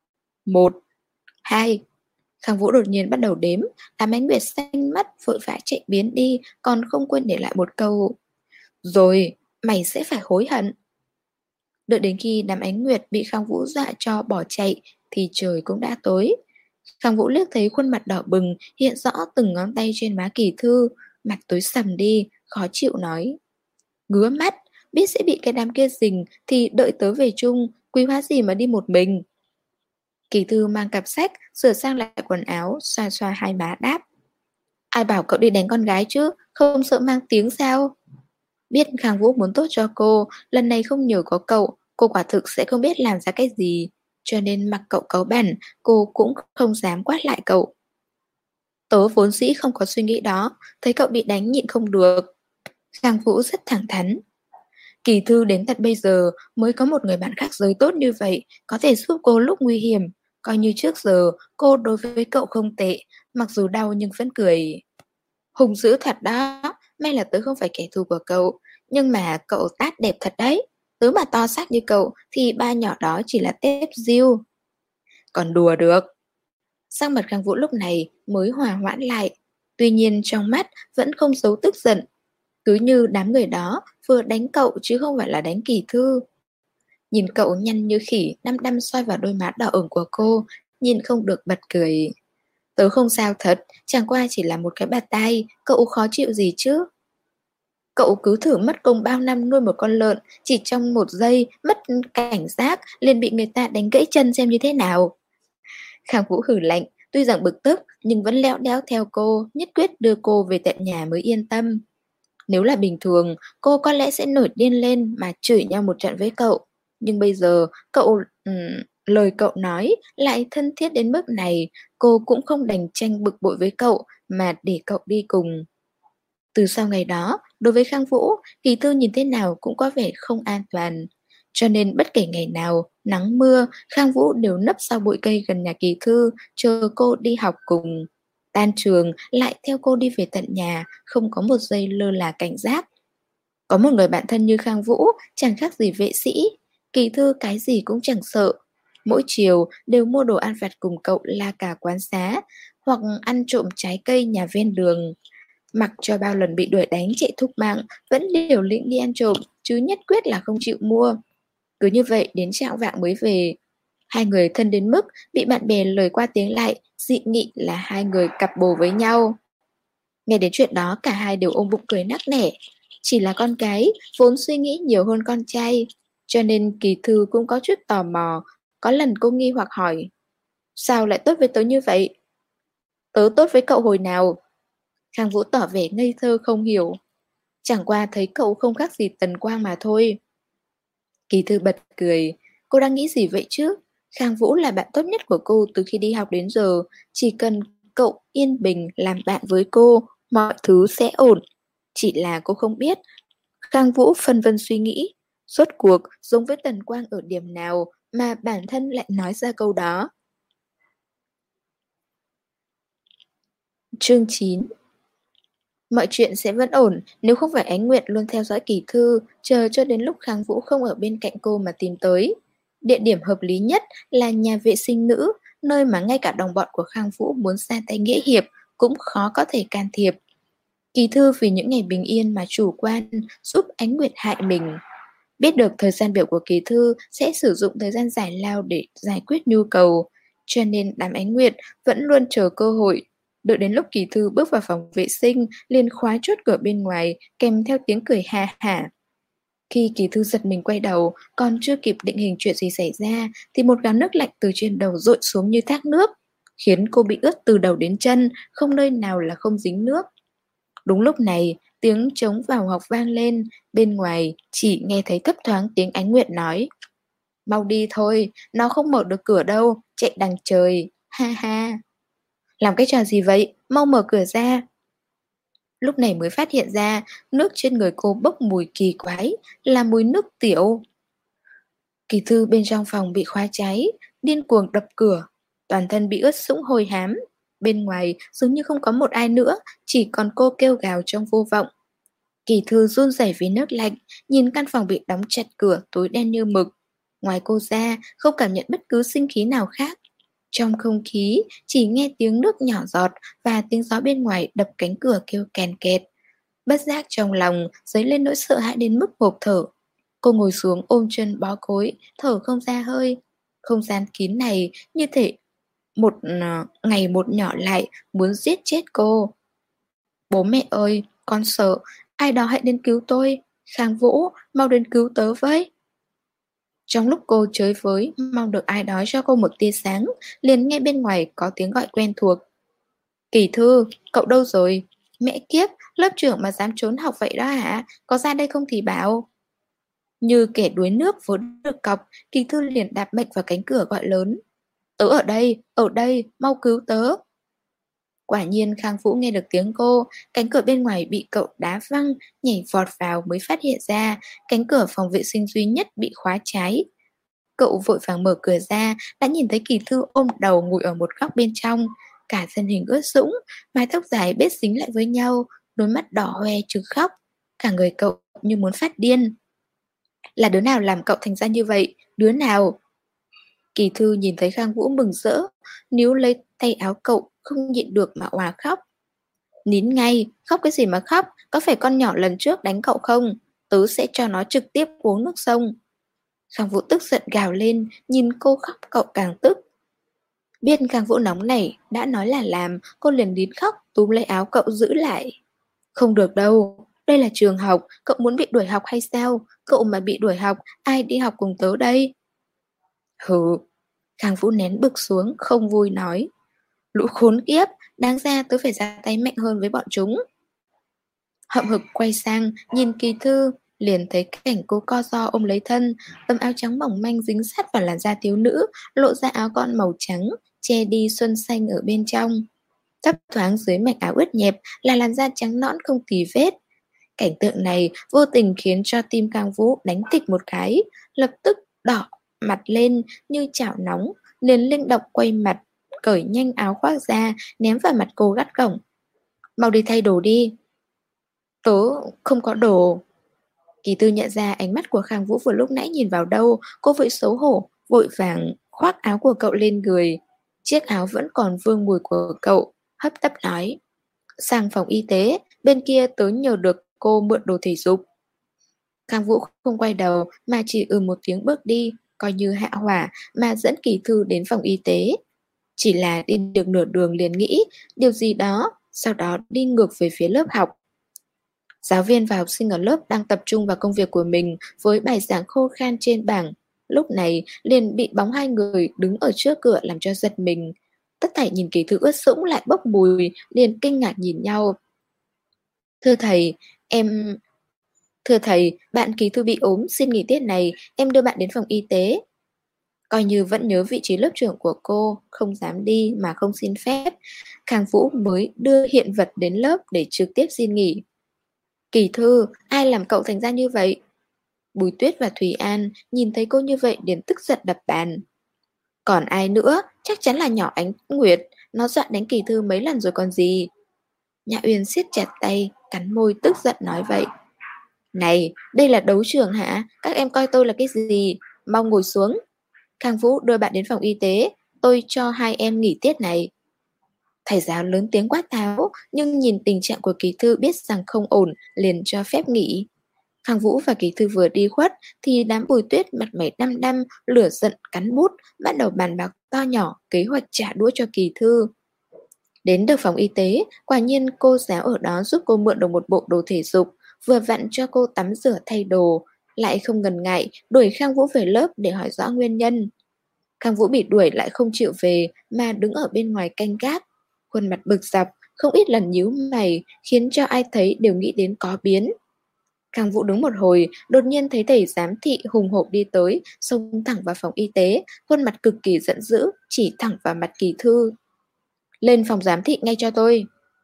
1, 2. Khang Vũ đột nhiên bắt đầu đếm, đám Ánh Nguyệt xanh mắt vội vã chạy biến đi, còn không quên để lại một câu. Rồi, mày sẽ phải hối hận. Đợi đến khi đám Ánh Nguyệt bị Khang Vũ dọa cho bỏ chạy, thì trời cũng đã tối. Khang Vũ liếc thấy khuôn mặt đỏ bừng, hiện rõ từng ngón tay trên má Kỳ Thư, mặt tối sầm đi, khó chịu nói. Ngứa mắt, biết sẽ bị cái đám kia rình thì đợi tớ về chung, quý hóa gì mà đi một mình. Kỳ Thư mang cặp sách, sửa sang lại quần áo, xoa xoa hai má đáp. Ai bảo cậu đi đánh con gái chứ, không sợ mang tiếng sao? Biết Khang Vũ muốn tốt cho cô, lần này không nhờ có cậu, cô quả thực sẽ không biết làm ra cái gì. Cho nên mặc cậu cáu bẳn, cô cũng không dám quát lại cậu. Tớ vốn dĩ không có suy nghĩ đó, thấy cậu bị đánh nhịn không được. Khang Vũ rất thẳng thắn. Kỳ Thư đến tận bây giờ mới có một người bạn khác giới tốt như vậy, có thể giúp cô lúc nguy hiểm. Coi như trước giờ, cô đối với cậu không tệ, mặc dù đau nhưng vẫn cười. Hùng dữ thật đó, may là tớ không phải kẻ thù của cậu, nhưng mà cậu tát đẹp thật đấy. Tớ mà to xác như cậu thì ba nhỏ đó chỉ là tép diêu. Còn đùa được. Sắc mặt Khang Vũ lúc này mới hòa hoãn lại. Tuy nhiên trong mắt vẫn không giấu tức giận. Cứ như đám người đó vừa đánh cậu chứ không phải là đánh Kỳ Thư. Nhìn cậu nhăn như khỉ, đăm đăm soi vào đôi má đỏ ửng của cô, nhìn không được bật cười. Tớ không sao thật, chẳng qua chỉ là một cái bạt tai, cậu khó chịu gì chứ? Cậu cứ thử mất công bao năm nuôi một con lợn, chỉ trong 1 giây mất cảnh giác liền bị người ta đánh gãy chân xem như thế nào. Khang Vũ hừ lạnh, tuy rằng bực tức nhưng vẫn lẽo đẽo theo cô, nhất quyết đưa cô về tận nhà mới yên tâm. Nếu là bình thường, cô có lẽ sẽ nổi điên lên mà chửi nhau một trận với cậu. Nhưng bây giờ, lời cậu nói lại thân thiết đến mức này, cô cũng không đành tranh bực bội với cậu mà để cậu đi cùng. Từ sau ngày đó, đối với Khang Vũ, Kỳ Thư nhìn thế nào cũng có vẻ không an toàn. Cho nên bất kể ngày nào, nắng mưa, Khang Vũ đều nấp sau bụi cây gần nhà Kỳ Thư, chờ cô đi học cùng. Tan trường, lại theo cô đi về tận nhà, không có một giây lơ là cảnh giác. Có một người bạn thân như Khang Vũ, chẳng khác gì vệ sĩ. Kỳ Thư cái gì cũng chẳng sợ. Mỗi chiều đều mua đồ ăn vặt cùng cậu la cả quán xá, hoặc ăn trộm trái cây nhà ven đường. Mặc cho bao lần bị đuổi đánh chạy thục mạng, vẫn liều lĩnh đi ăn trộm, chứ nhất quyết là không chịu mua. Cứ như vậy đến trạng vạng mới về. Hai người thân đến mức bị bạn bè lời qua tiếng lại, dị nghị là hai người cặp bồ với nhau. Nghe đến chuyện đó cả hai đều ôm bụng cười nắc nẻ. Chỉ là con cái, vốn suy nghĩ nhiều hơn con trai. Cho nên Kỳ Thư cũng có chút tò mò. Có lần cô nghi hoặc hỏi, sao lại tốt với tớ như vậy? Tớ tốt với cậu hồi nào? Khang Vũ tỏ vẻ ngây thơ không hiểu. Chẳng qua thấy cậu không khác gì Tần Quang mà thôi. Kỳ Thư bật cười. Cô đang nghĩ gì vậy chứ? Khang Vũ là bạn tốt nhất của cô từ khi đi học đến giờ. Chỉ cần cậu yên bình làm bạn với cô, mọi thứ sẽ ổn. Chỉ là cô không biết. Khang Vũ phân vân suy nghĩ. Rốt cuộc giống với Tần Quang ở điểm nào mà bản thân lại nói ra câu đó. Chương 9. Mọi chuyện sẽ vẫn ổn nếu không phải Ánh Nguyệt luôn theo dõi Kỳ Thư, chờ cho đến lúc Khang Vũ không ở bên cạnh cô mà tìm tới. Địa điểm hợp lý nhất là nhà vệ sinh nữ, nơi mà ngay cả đồng bọn của Khang Vũ muốn ra tay nghĩa hiệp cũng khó có thể can thiệp. Kỳ Thư vì những ngày bình yên mà chủ quan giúp Ánh Nguyệt hại mình. Biết được thời gian biểu của Kỳ Thư sẽ sử dụng thời gian giải lao để giải quyết nhu cầu, cho nên đám Ánh Nguyệt vẫn luôn chờ cơ hội. Đợi đến lúc Kỳ Thư bước vào phòng vệ sinh, liền khóa chốt cửa bên ngoài, kèm theo tiếng cười ha hả. Khi Kỳ Thư giật mình quay đầu, còn chưa kịp định hình chuyện gì xảy ra, thì một gáo nước lạnh từ trên đầu dội xuống như thác nước, khiến cô bị ướt từ đầu đến chân, không nơi nào là không dính nước. Đúng lúc này, tiếng trống vào học vang lên, bên ngoài chỉ nghe thấy thấp thoáng tiếng Ánh Nguyệt nói. Mau đi thôi, nó không mở được cửa đâu, chạy đằng trời, ha ha. Làm cái trò gì vậy, mau mở cửa ra. Lúc này mới phát hiện ra, nước trên người cô bốc mùi kỳ quái, là mùi nước tiểu. Kỳ Thư bên trong phòng bị khóa cháy, điên cuồng đập cửa, toàn thân bị ướt sũng hôi hám. Bên ngoài dường như không có một ai nữa, chỉ còn cô kêu gào trong vô vọng. Kỳ Thư run rẩy vì nước lạnh, nhìn căn phòng bị đóng chặt cửa tối đen như mực. Ngoài cô ra, không cảm nhận bất cứ sinh khí nào khác. Trong không khí, chỉ nghe tiếng nước nhỏ giọt và tiếng gió bên ngoài đập cánh cửa kêu kèn kẹt. Bất giác trong lòng dấy lên nỗi sợ hãi đến mức ngộp thở. Cô ngồi xuống ôm chân bó gối, thở không ra hơi. Không gian kín này như thể một ngày một nhỏ lại, muốn giết chết cô. Bố mẹ ơi, con sợ, ai đó hãy đến cứu tôi. Khang Vũ, mau đến cứu tớ với. Trong lúc cô chới với, mong được ai đó cho cô một tia sáng, liền nghe bên ngoài có tiếng gọi quen thuộc. Kỳ Thư, cậu đâu rồi? Mẹ kiếp, lớp trưởng mà dám trốn học vậy đó hả? Có ra đây không thì bảo. Như kẻ đuối nước vốn được cọc, Kỳ Thư liền đạp mạnh vào cánh cửa gọi lớn. Tớ ở đây, mau cứu tớ. Quả nhiên Khang Vũ nghe được tiếng cô, cánh cửa bên ngoài bị cậu đá văng, nhảy vọt vào mới phát hiện ra, cánh cửa phòng vệ sinh duy nhất bị khóa trái. Cậu vội vàng mở cửa ra, đã nhìn thấy Kỳ Thư ôm đầu ngồi ở một góc bên trong, cả thân hình ướt sũng, mái tóc dài bết dính lại với nhau, đôi mắt đỏ hoe trừng khóc, cả người cậu như muốn phát điên. Là đứa nào làm cậu thành ra như vậy? Đứa nào? Kỳ Thư nhìn thấy Khang Vũ mừng rỡ, níu lấy tay áo cậu, không nhịn được mà òa khóc. Nín ngay, khóc cái gì mà khóc, có phải con nhỏ lần trước đánh cậu không? Tớ sẽ cho nó trực tiếp uống nước sông. Khang Vũ tức giận gào lên, nhìn cô khóc cậu càng tức. Biết Khang Vũ nóng nảy, đã nói là làm, cô liền nín khóc, túm lấy áo cậu giữ lại. Không được đâu, đây là trường học, cậu muốn bị đuổi học hay sao? Cậu mà bị đuổi học, ai đi học cùng tớ đây? Hừ, Khang Vũ nén bực xuống, không vui nói. Lũ khốn kiếp, đáng ra tớ phải ra tay mạnh hơn với bọn chúng. Hậm hực quay sang, nhìn Kỳ Thư, liền thấy cảnh cô co ro ôm lấy thân, tấm áo trắng mỏng manh dính sát vào làn da thiếu nữ, lộ ra áo con màu trắng, che đi xuân xanh ở bên trong. Thấp thoáng dưới mạch áo ướt nhẹp là làn da trắng nõn không tì vết. Cảnh tượng này vô tình khiến cho tim Khang Vũ đánh thịch một cái, lập tức đỏ mặt lên như chảo nóng, liền linh động quay mặt, cởi nhanh áo khoác ra, ném vào mặt cô gắt gỏng. Mau đi thay đồ đi. Tớ không có đồ. Kỳ Tư nhận ra ánh mắt của Khang Vũ vừa lúc nãy nhìn vào đâu, cô vội xấu hổ, vội vàng khoác áo của cậu lên người. Chiếc áo vẫn còn vương mùi của cậu, hấp tấp nói. Sang phòng y tế, bên kia tớ nhờ được cô mượn đồ thể dục. Khang Vũ không quay đầu mà chỉ một tiếng bước đi, coi như hạ hỏa mà dẫn Kỳ Thư đến phòng y tế. Chỉ là đi được nửa đường liền nghĩ điều gì đó, sau đó đi ngược về phía lớp học. Giáo viên và học sinh ở lớp đang tập trung vào công việc của mình với bài giảng khô khan trên bảng. Lúc này liền bị bóng hai người đứng ở trước cửa làm cho giật mình. Tất thảy nhìn Kỳ Thư ướt sũng lại bốc mùi, liền kinh ngạc nhìn nhau. Thưa thầy, em... Thưa thầy, bạn Kỳ Thư bị ốm, xin nghỉ tiết này, em đưa bạn đến phòng y tế. Coi như vẫn nhớ vị trí lớp trưởng của cô, không dám đi mà không xin phép, Khang Vũ mới đưa hiện vật đến lớp để trực tiếp xin nghỉ. Kỳ Thư, ai làm cậu thành ra như vậy? Bùi Tuyết và Thùy An nhìn thấy cô như vậy liền tức giận đập bàn. Còn ai nữa, chắc chắn là nhỏ Ánh Nguyệt, nó dọa đánh Kỳ Thư mấy lần rồi còn gì. Nhã Uyên siết chặt tay, cắn môi tức giận nói vậy. Này, đây là đấu trường hả? Các em coi tôi là cái gì? Mau ngồi xuống. Khang Vũ đưa bạn đến phòng y tế, tôi cho hai em nghỉ tiết này. Thầy giáo lớn tiếng quát tháo, nhưng nhìn tình trạng của Kỳ Thư biết rằng không ổn, liền cho phép nghỉ. Khang Vũ và Kỳ Thư vừa đi khuất, thì đám Bùi Tuyết mặt mày đăm đăm, lửa giận cắn bút, bắt đầu bàn bạc to nhỏ kế hoạch trả đũa cho Kỳ Thư. Đến được phòng y tế, quả nhiên cô giáo ở đó giúp cô mượn được một bộ đồ thể dục, vừa vặn cho cô tắm rửa thay đồ, lại không ngần ngại đuổi Khang Vũ về lớp để hỏi rõ nguyên nhân. Khang Vũ bị đuổi lại không chịu về mà đứng ở bên ngoài canh gác, khuôn mặt bực dọc, không ít lần nhíu mày, khiến cho ai thấy đều nghĩ đến có biến. Khang Vũ đứng một hồi, đột nhiên thấy thầy giám thị hùng hổ đi tới, xông thẳng vào phòng y tế, khuôn mặt cực kỳ giận dữ, chỉ thẳng vào mặt Kỳ Thư. Lên phòng giám thị ngay cho tôi.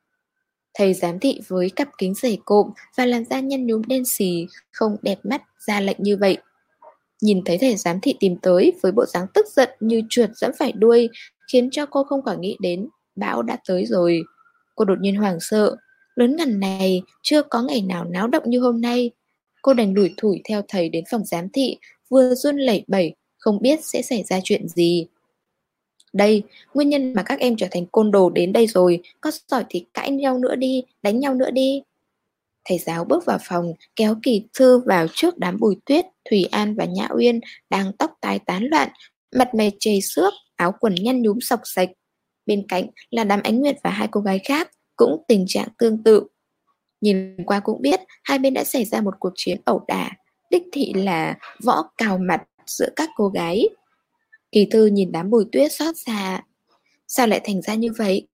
Thầy giám thị với cặp kính dày cộm và làn da nhăn nhúm đen xì, không đẹp mắt, ra lệnh như vậy. Nhìn thấy thầy giám thị tìm tới với bộ dáng tức giận như chuột dẫm phải đuôi, khiến cho cô không khỏi nghĩ đến bão đã tới rồi. Cô đột nhiên hoảng sợ, lớn ngần này chưa có ngày nào náo động như hôm nay. Cô đành đủi thủi theo thầy đến phòng giám thị, vừa run lẩy bẩy, không biết sẽ xảy ra chuyện gì. Đây, nguyên nhân mà các em trở thành côn đồ đến đây rồi, có giỏi thì cãi nhau nữa đi, đánh nhau nữa đi. Thầy giáo bước vào phòng, kéo Kỳ Thư vào trước đám Bùi Tuyết, Thùy An và Nhã Uyên đang tóc tai tán loạn, mặt mày chầy xước, áo quần nhăn nhúm xộc xệch. Bên cạnh là đám Ánh Nguyệt và hai cô gái khác, cũng tình trạng tương tự. Nhìn qua cũng biết hai bên đã xảy ra một cuộc chiến ẩu đả, đích thị là võ cào mặt giữa các cô gái. Kỳ Thư nhìn đám Bùi Tuyết xót xa. Sao lại thành ra như vậy?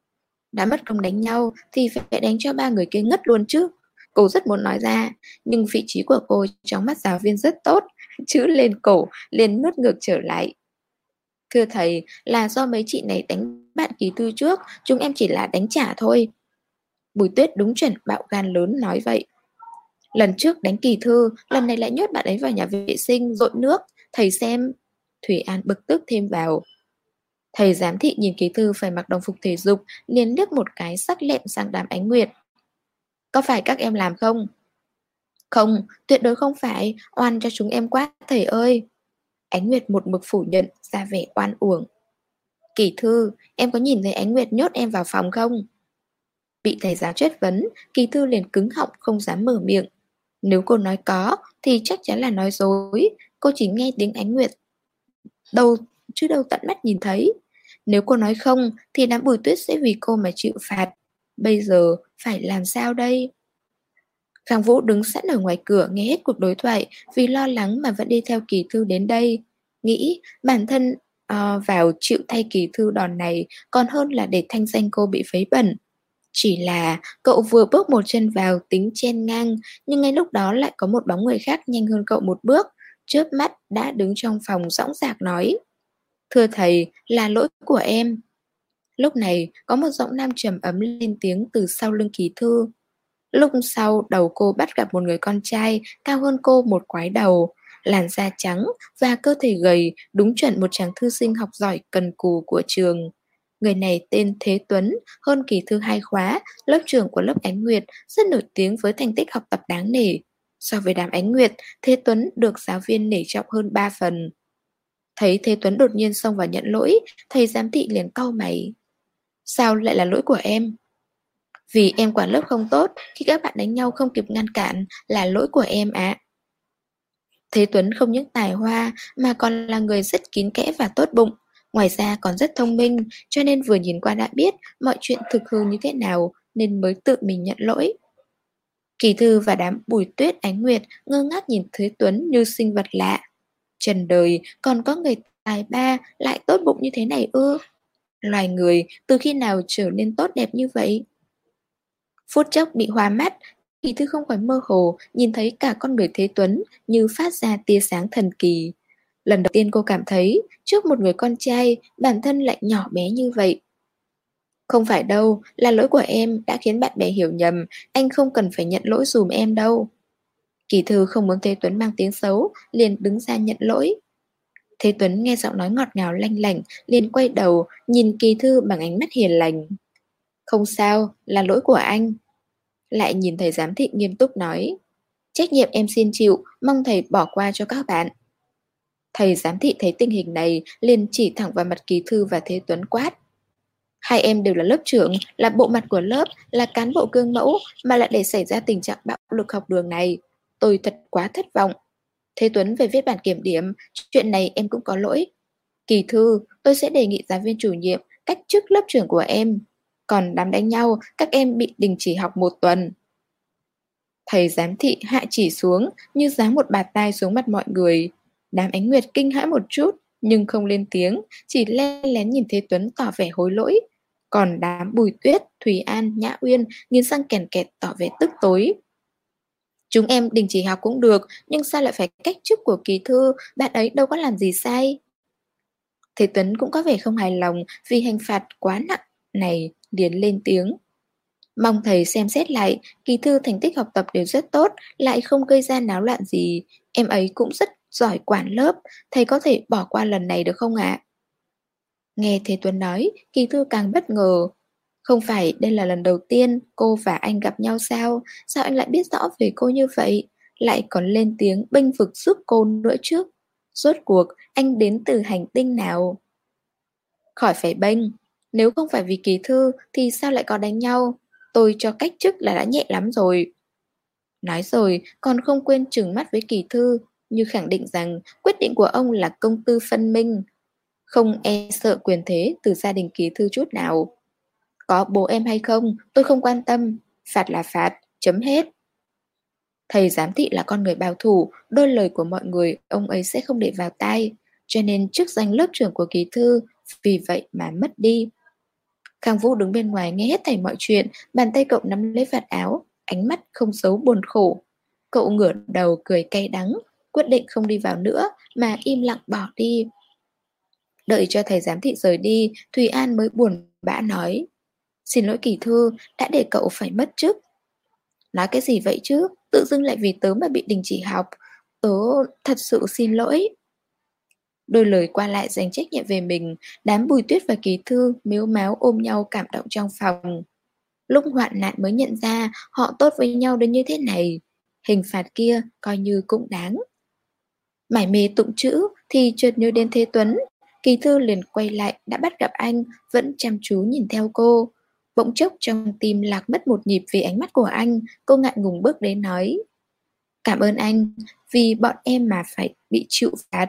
Đã mất công đánh nhau thì phải đánh cho ba người kia ngất luôn chứ. Cô rất muốn nói ra, nhưng vị trí của cô trong mắt giáo viên rất tốt, chữ lên cổ liền nuốt ngược trở lại. Thưa thầy, là do mấy chị này đánh bạn Kỳ Thư trước, chúng em chỉ là đánh trả thôi. Bùi Tuyết đúng chuẩn bạo gan lớn nói vậy. Lần trước đánh Kỳ Thư, lần này lại nhốt bạn ấy vào nhà vệ sinh, dội nước. Thầy xem. Thủy An bực tức thêm vào. Thầy giám thị nhìn Kỳ Thư phải mặc đồng phục thể dục, liền liếc một cái sắc lẹm sang đám Ánh Nguyệt. Có phải các em làm không? Không, tuyệt đối không phải, oan cho chúng em quá thầy ơi. Ánh Nguyệt một mực phủ nhận, ra vẻ oan uổng. Kỳ Thư, em có nhìn thấy Ánh Nguyệt nhốt em vào phòng không? Bị thầy giáo chất vấn, Kỳ Thư liền cứng họng không dám mở miệng. Nếu cô nói có, thì chắc chắn là nói dối. Cô chỉ nghe tiếng Ánh Nguyệt đâu, chứ đâu tận mắt nhìn thấy. Nếu cô nói không, thì đám Bùi Tuyết sẽ vì cô mà chịu phạt. Bây giờ, phải làm sao đây? Khang Vũ đứng sẵn ở ngoài cửa nghe hết cuộc đối thoại, vì lo lắng mà vẫn đi theo Kỳ Thư đến đây. Nghĩ bản thân vào chịu thay Kỳ Thư đòn này còn hơn là để thanh danh cô bị vấy bẩn. Chỉ là cậu vừa bước một chân vào tính chen ngang, nhưng ngay lúc đó lại có một bóng người khác nhanh hơn cậu một bước, chớp mắt đã đứng trong phòng dõng dạc nói: Thưa thầy, là lỗi của em. Lúc này có một giọng nam trầm ấm lên tiếng từ sau lưng Kỳ Thư. Lúc sau đầu cô bắt gặp một người con trai cao hơn cô một quái đầu, làn da trắng và cơ thể gầy, đúng chuẩn một chàng thư sinh học giỏi cần cù của trường. Người này tên Thế Tuấn, hơn Kỳ Thư 2 khóa, lớp trưởng của lớp Ánh Nguyệt, rất nổi tiếng với thành tích học tập đáng nể. So với đám Ánh Nguyệt, Thế Tuấn được giáo viên nể trọng hơn 3 phần. Thấy Thế Tuấn đột nhiên xông vào nhận lỗi, thầy giám thị liền cau mày. Sao lại là lỗi của em? Vì em quản lớp không tốt, khi các bạn đánh nhau không kịp ngăn cản, là lỗi của em ạ. Thế Tuấn không những tài hoa mà còn là người rất kín kẽ và tốt bụng. Ngoài ra còn rất thông minh, cho nên vừa nhìn qua đã biết mọi chuyện thực hư như thế nào, nên mới tự mình nhận lỗi. Kỳ Thư và đám Bùi Tuyết Ánh Nguyệt ngơ ngác nhìn Thế Tuấn như sinh vật lạ. Trần đời còn có người tài ba lại tốt bụng như thế này ư? Loài người từ khi nào trở nên tốt đẹp như vậy? Phút chốc bị hoa mắt, Kỳ Thư không khỏi mơ hồ nhìn thấy cả con người Thế Tuấn như phát ra tia sáng thần kỳ. Lần đầu tiên cô cảm thấy trước một người con trai bản thân lại nhỏ bé như vậy. Không phải đâu, là lỗi của em đã khiến bạn bè hiểu nhầm, anh không cần phải nhận lỗi dùm em đâu. Kỳ Thư không muốn Thế Tuấn mang tiếng xấu, liền đứng ra nhận lỗi. Thế Tuấn nghe giọng nói ngọt ngào lanh lảnh, liền quay đầu nhìn Kỳ Thư bằng ánh mắt hiền lành. Không sao, là lỗi của anh. Lại nhìn thầy giám thị nghiêm túc nói: Trách nhiệm em xin chịu, mong thầy bỏ qua cho các bạn. Thầy giám thị thấy tình hình này liền chỉ thẳng vào mặt Kỳ Thư và Thế Tuấn quát. Hai em đều là lớp trưởng, là bộ mặt của lớp, là cán bộ gương mẫu mà lại để xảy ra tình trạng bạo lực học đường này. Tôi thật quá thất vọng. Thế Tuấn về viết bản kiểm điểm, chuyện này em cũng có lỗi. Kỳ Thư, tôi sẽ đề nghị giáo viên chủ nhiệm cách chức lớp trưởng của em. Còn đám đánh nhau, các em bị đình chỉ học 1 tuần. Thầy giám thị hạ chỉ xuống như giáng một bạt tai xuống mặt mọi người. Đám Ánh Nguyệt kinh hãi một chút, nhưng không lên tiếng, chỉ len lén nhìn Thế Tuấn tỏ vẻ hối lỗi. Còn đám Bùi Tuyết, Thùy An, Nhã Uyên nghiến răng kèn kẹt tỏ vẻ tức tối. Chúng em đình chỉ học cũng được, nhưng sao lại phải cách chức của Kỳ Thư, bạn ấy đâu có làm gì sai. Thế Tuấn cũng có vẻ không hài lòng vì hình phạt quá nặng này, liền lên tiếng. Mong thầy xem xét lại, Kỳ Thư thành tích học tập đều rất tốt, lại không gây ra náo loạn gì. Em ấy cũng rất giỏi quản lớp, thầy có thể bỏ qua lần này được không ạ? Nghe Thế Tuấn nói, Kỳ Thư càng bất ngờ. Không phải đây là lần đầu tiên cô và anh gặp nhau sao? Sao anh lại biết rõ về cô như vậy? Lại còn lên tiếng bênh vực giúp cô nữa chứ? Rốt cuộc, anh đến từ hành tinh nào? Khỏi phải bênh. Nếu không phải vì Kỳ Thư thì sao lại có đánh nhau? Tôi cho cách chức là đã nhẹ lắm rồi. Nói rồi, còn không quên trừng mắt với Kỳ Thư, như khẳng định rằng quyết định của ông là công tư phân minh, không e sợ quyền thế từ gia đình Kỳ Thư chút nào. Có bố em hay không, tôi không quan tâm. Phạt là phạt, chấm hết. Thầy giám thị là con người bảo thủ, đôi lời của mọi người ông ấy sẽ không để vào tai, cho nên chức danh lớp trưởng của Kỳ Thư vì vậy mà mất đi. Khang Vũ đứng bên ngoài nghe hết thảy mọi chuyện, bàn tay cậu nắm lấy vạt áo, ánh mắt không giấu buồn khổ. Cậu ngửa đầu cười cay đắng, quyết định không đi vào nữa mà im lặng bỏ đi. Đợi cho thầy giám thị rời đi, Thùy An mới buồn bã nói. Xin lỗi Kỳ Thư, đã để cậu phải mất chức. Nói cái gì vậy chứ, tự dưng lại vì tớ mà bị đình chỉ học. Tớ thật sự xin lỗi. Đôi lời qua lại giành trách nhiệm về mình, đám Bùi Tuyết và Kỳ Thư mếu máo ôm nhau cảm động trong phòng. Lúc hoạn nạn mới nhận ra họ tốt với nhau đến như thế này. Hình phạt kia coi như cũng đáng. Mải mê tụng chữ thì chợt nhớ đến Thế Tuấn. Kỳ Thư liền quay lại đã bắt gặp anh, vẫn chăm chú nhìn theo cô. Bỗng chốc trong tim lạc mất một nhịp vì ánh mắt của anh, cô ngại ngùng bước đến nói. Cảm ơn anh, vì bọn em mà phải bị chịu phạt.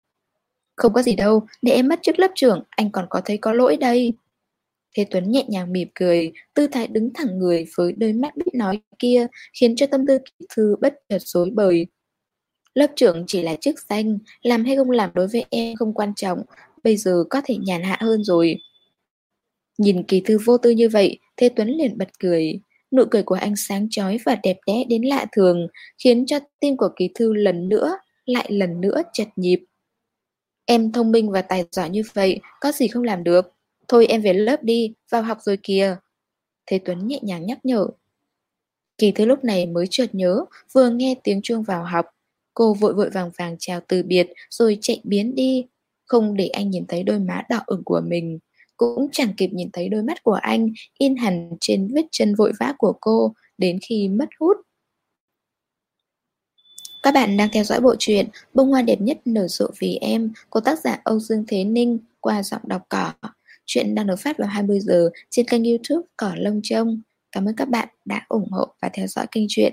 Không có gì đâu, để em mất chức lớp trưởng, anh còn có thấy có lỗi đây. Thế Tuấn nhẹ nhàng mỉm cười, tư thái đứng thẳng người với đôi mắt biết nói kia, khiến cho tâm tư Kỳ Thư bất chợt rối bời. Lớp trưởng chỉ là chức danh, làm hay không làm đối với em không quan trọng, bây giờ có thể nhàn hạ hơn rồi. Nhìn Kỳ Thư vô tư như vậy, Thế Tuấn liền bật cười. Nụ cười của anh sáng chói và đẹp đẽ đến lạ thường, khiến cho tim của Kỳ Thư lại lần nữa chật nhịp. Em thông minh và tài giỏi như vậy, có gì không làm được. Thôi em về lớp đi, vào học rồi kìa. Thế Tuấn nhẹ nhàng nhắc nhở. Kỳ Thư lúc này mới chợt nhớ, vừa nghe tiếng chuông vào học. Cô vội vội vàng vàng chào từ biệt rồi chạy biến đi, không để anh nhìn thấy đôi má đỏ ửng của mình. Cũng chẳng kịp nhìn thấy đôi mắt của anh in hẳn trên vết chân vội vã của cô đến khi mất hút. Các bạn đang theo dõi bộ truyện Bông hoa đẹp nhất nở rộ vì em của tác giả Âu Dương Thế Ninh qua giọng đọc Cỏ. Chuyện đang được phát vào 20 giờ trên kênh YouTube Cỏ Lông Trông. Cảm ơn các bạn đã ủng hộ và theo dõi kênh truyện.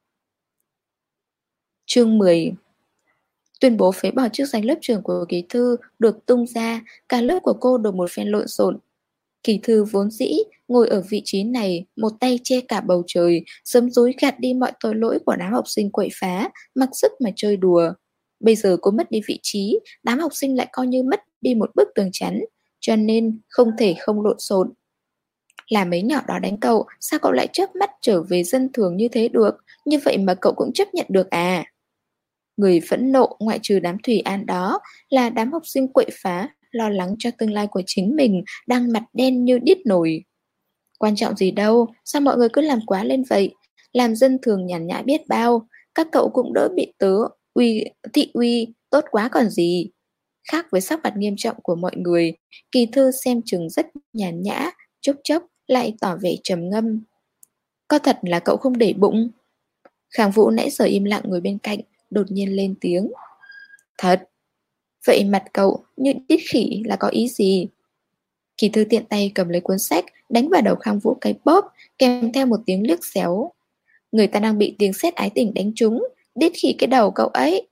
Chương 10. Tuyên bố phế bỏ chức danh lớp trưởng của Kỳ Thư được tung ra, cả lớp của cô đổ một phen lộn xộn. Kỳ Thư vốn dĩ ngồi ở vị trí này, một tay che cả bầu trời, sớm dối gạt đi mọi tội lỗi của đám học sinh quậy phá, mặc sức mà chơi đùa. Bây giờ cô mất đi vị trí, đám học sinh lại coi như mất đi một bức tường chắn, cho nên không thể không lộn xộn. Là mấy nhỏ đó đánh cậu, sao cậu lại chớp mắt trở về dân thường như thế được? Như vậy mà cậu cũng chấp nhận được à? Người phẫn nộ ngoại trừ đám Thủy An đó là đám học sinh quậy phá, lo lắng cho tương lai của chính mình, đang mặt đen như đít nổi. Quan trọng gì đâu, sao mọi người cứ làm quá lên vậy? Làm dân thường nhàn nhã biết bao, các cậu cũng đỡ bị thị uy, tốt quá còn gì. Khác với sắc mặt nghiêm trọng của mọi người, Kỳ Thư xem chừng rất nhàn nhã, chốc chốc lại tỏ vẻ trầm ngâm. Có thật là cậu không để bụng? Khang Vũ nãy giờ im lặng ngồi bên cạnh, đột nhiên lên tiếng. Thật. Vậy mặt cậu như đít khỉ là có ý gì? Kỳ thư tiện tay cầm lấy cuốn sách, đánh vào đầu Khang Vũ cái bóp, kèm theo một tiếng liếc xéo. Người ta đang bị tiếng sét ái tình đánh trúng, đít khỉ cái đầu cậu ấy.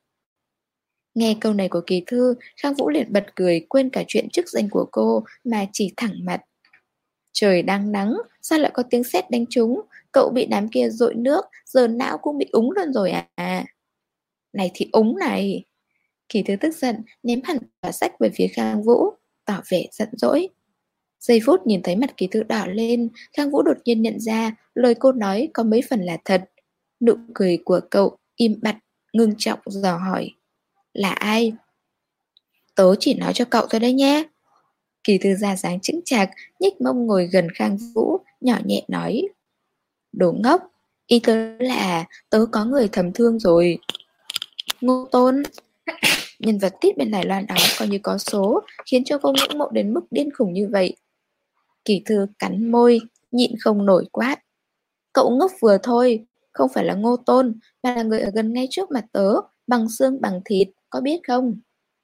Nghe câu này của Kỳ thư, Khang Vũ liền bật cười, quên cả chuyện chức danh của cô mà chỉ thẳng mặt. Trời đang nắng, sao lại có tiếng sét đánh trúng? Cậu bị đám kia dội nước, giờ não cũng bị úng luôn rồi à? Này thì úng này. Kỳ thư tức giận, ném hẳn quả sách về phía Khang Vũ, tỏ vẻ giận dỗi. Giây phút nhìn thấy mặt Kỳ thư đỏ lên, Khang Vũ đột nhiên nhận ra lời cô nói có mấy phần là thật. Nụ cười của cậu im bặt, ngưng trọng dò hỏi. Là ai? Tớ chỉ nói cho cậu thôi đấy nhé. Kỳ thư ra dáng chững chạc, nhích mông ngồi gần Khang Vũ, nhỏ nhẹ nói. Đồ ngốc, ý tớ là tớ có người thầm thương rồi. Ngô Tôn. Nhân vật tít bên Đài Loan đó coi như có số, khiến cho cô ngưỡng mộ đến mức điên khủng như vậy. Kỳ thư cắn môi, nhịn không nổi quát. Cậu ngốc vừa thôi, không phải là Ngô Tôn, mà là người ở gần ngay trước mặt tớ, bằng xương bằng thịt, có biết không?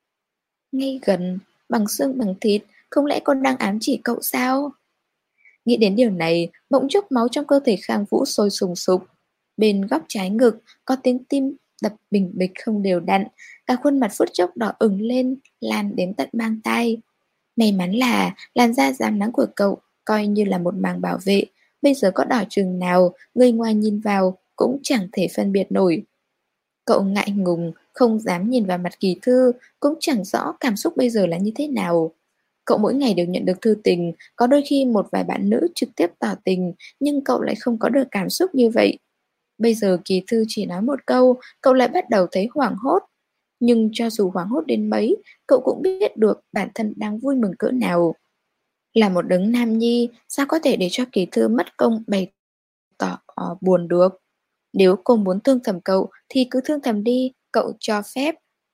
Ngay gần, bằng xương bằng thịt, không lẽ con đang ám chỉ cậu sao? Nghĩ đến điều này, bỗng chốc máu trong cơ thể Khang Vũ sôi sùng sục. Bên góc trái ngực có tiếng tim đập bình bịch không đều đặn, cả khuôn mặt phút chốc đỏ ửng lên, lan đến tận mang tai. May mắn là làn da rám nắng của cậu coi như là một màng bảo vệ, bây giờ có đỏ chừng nào, người ngoài nhìn vào cũng chẳng thể phân biệt nổi. Cậu ngại ngùng, không dám nhìn vào mặt Kỳ thư, cũng chẳng rõ cảm xúc bây giờ là như thế nào. Cậu mỗi ngày đều nhận được thư tình, có đôi khi một vài bạn nữ trực tiếp tỏ tình, nhưng cậu lại không có được cảm xúc như vậy. Bây giờ Kỳ thư chỉ nói một câu, cậu lại bắt đầu thấy hoảng hốt. Nhưng cho dù hoảng hốt đến mấy, cậu cũng biết được bản thân đang vui mừng cỡ nào. Là một đấng nam nhi, sao có thể để cho Kỳ thư mất công bày tỏ buồn được. Nếu cô muốn thương thầm cậu thì cứ thương thầm đi, cậu cho phép.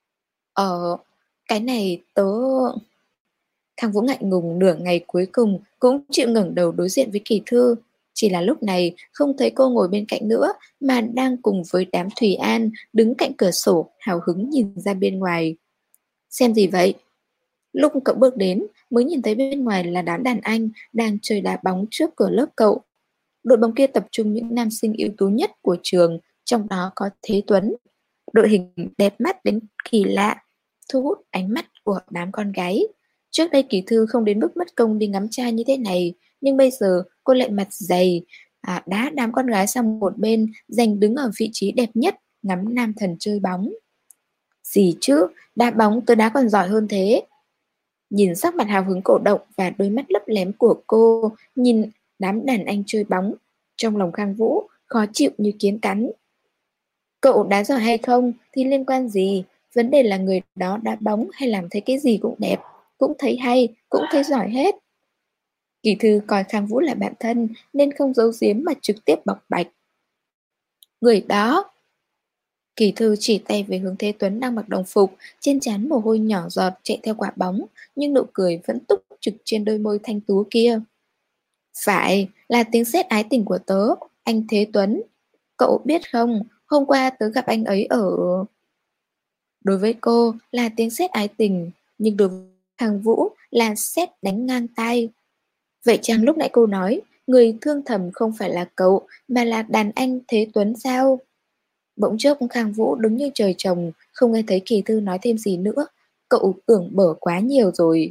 Cái này tớ... Thằng Vũ ngại ngùng nửa ngày cuối cùng cũng chịu ngẩng đầu đối diện với Kỳ thư. Chỉ là lúc này không thấy cô ngồi bên cạnh nữa mà đang cùng với đám Thùy An đứng cạnh cửa sổ hào hứng nhìn ra bên ngoài. Xem gì vậy? Lúc cậu bước đến mới nhìn thấy bên ngoài là đám đàn anh đang chơi đá bóng trước cửa lớp cậu. Đội bóng kia tập trung những nam sinh ưu tú nhất của trường, trong đó có Thế Tuấn. Đội hình đẹp mắt đến kỳ lạ, thu hút ánh mắt của đám con gái. Trước đây Kỳ thư không đến mức mất công đi ngắm trai như thế này, nhưng bây giờ cô lại mặt dày, đá đám con gái sang một bên, giành đứng ở vị trí đẹp nhất, ngắm nam thần chơi bóng. Gì chứ, đá bóng tôi đá còn giỏi hơn thế. Nhìn sắc mặt hào hứng cổ động và đôi mắt lấp lém của cô, nhìn đám đàn anh chơi bóng, trong lòng Khang Vũ khó chịu như kiến cắn. Cậu đá giỏi hay không thì liên quan gì, vấn đề là người đó đá bóng hay làm thấy cái gì cũng đẹp, cũng thấy hay, cũng thấy giỏi hết. Kỳ thư coi Khang Vũ là bạn thân nên không giấu giếm mà trực tiếp bộc bạch. Người đó. Kỳ thư chỉ tay về hướng Thế Tuấn đang mặc đồng phục, trên trán mồ hôi nhỏ giọt chạy theo quả bóng, nhưng nụ cười vẫn túc trực trên đôi môi thanh tú kia. Phải, là tiếng sét ái tình của tớ, anh Thế Tuấn. Cậu biết không, hôm qua tớ gặp anh ấy ở... Đối với cô là tiếng sét ái tình, nhưng đối với thằng Vũ là sét đánh ngang tai. Vậy chăng lúc nãy cô nói, người thương thầm không phải là cậu, mà là đàn anh Thế Tuấn sao? Bỗng chốc Khang Vũ đứng như trời trồng, không nghe thấy Kỳ thư nói thêm gì nữa. Cậu tưởng bở quá nhiều rồi.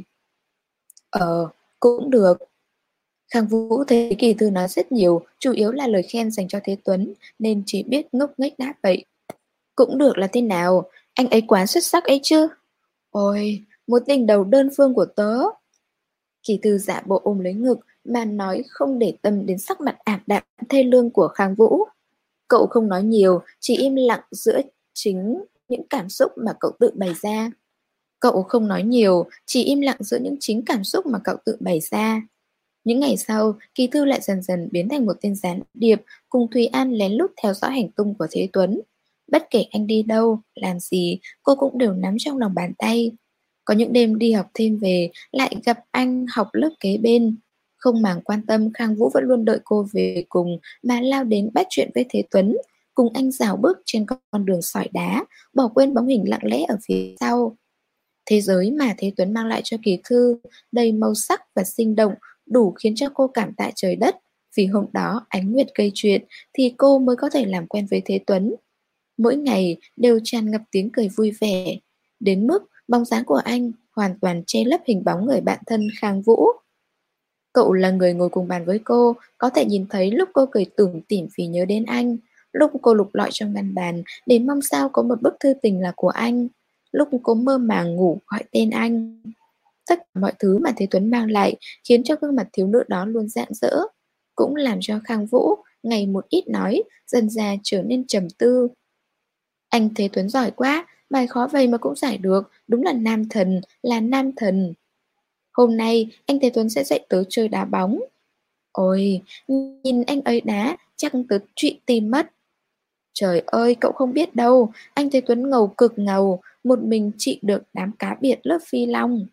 Cũng được. Khang Vũ thấy Kỳ thư nói rất nhiều, chủ yếu là lời khen dành cho Thế Tuấn, nên chỉ biết ngốc nghếch đáp vậy. Cũng được là thế nào, anh ấy quá xuất sắc ấy chứ. Ôi, một tình đầu đơn phương của tớ. Kỳ thư giả bộ ôm lấy ngực mà nói không để tâm đến sắc mặt ảm đạm thê lương của Khang Vũ. Cậu không nói nhiều, chỉ im lặng giữa chính những cảm xúc mà cậu tự bày ra. Cậu không nói nhiều, chỉ im lặng giữa những chính cảm xúc mà cậu tự bày ra. Những ngày sau, Kỳ thư lại dần dần biến thành một tên gián điệp, cùng Thùy An lén lút theo dõi hành tung của Thế Tuấn. Bất kể anh đi đâu, làm gì, cô cũng đều nắm trong lòng bàn tay. Có những đêm đi học thêm về, lại gặp anh học lớp kế bên. Không màng quan tâm, Khang Vũ vẫn luôn đợi cô về cùng mà lao đến bắt chuyện với Thế Tuấn, cùng anh rảo bước trên con đường sỏi đá, bỏ quên bóng hình lặng lẽ ở phía sau. Thế giới mà Thế Tuấn mang lại cho Kỳ Thư đầy màu sắc và sinh động, đủ khiến cho cô cảm tạ trời đất. Vì hôm đó Ánh Nguyệt gây chuyện thì cô mới có thể làm quen với Thế Tuấn. Mỗi ngày đều tràn ngập tiếng cười vui vẻ, đến mức bóng dáng của anh hoàn toàn che lấp hình bóng người bạn thân Khang Vũ. Cậu là người ngồi cùng bàn với cô, có thể nhìn thấy lúc cô cười tủm tỉm vì nhớ đến anh, lúc cô lục lọi trong ngăn bàn để mong sao có một bức thư tình là của anh, lúc cô mơ màng ngủ gọi tên anh. Tất cả mọi thứ mà Thế Tuấn mang lại khiến cho gương mặt thiếu nữ đó luôn rạng rỡ, cũng làm cho Khang Vũ ngày một ít nói, dần dà trở nên trầm tư. Anh Thế Tuấn giỏi quá, bài khó vậy mà cũng giải được, đúng là nam thần, là nam thần. Hôm nay anh Thế Tuấn sẽ dạy tớ chơi đá bóng. Ôi, nhìn anh ấy đá, chắc tớ trụy tim mất. Trời ơi, cậu không biết đâu, anh Thế Tuấn ngầu cực ngầu, một mình trị được đám cá biệt lớp phi long.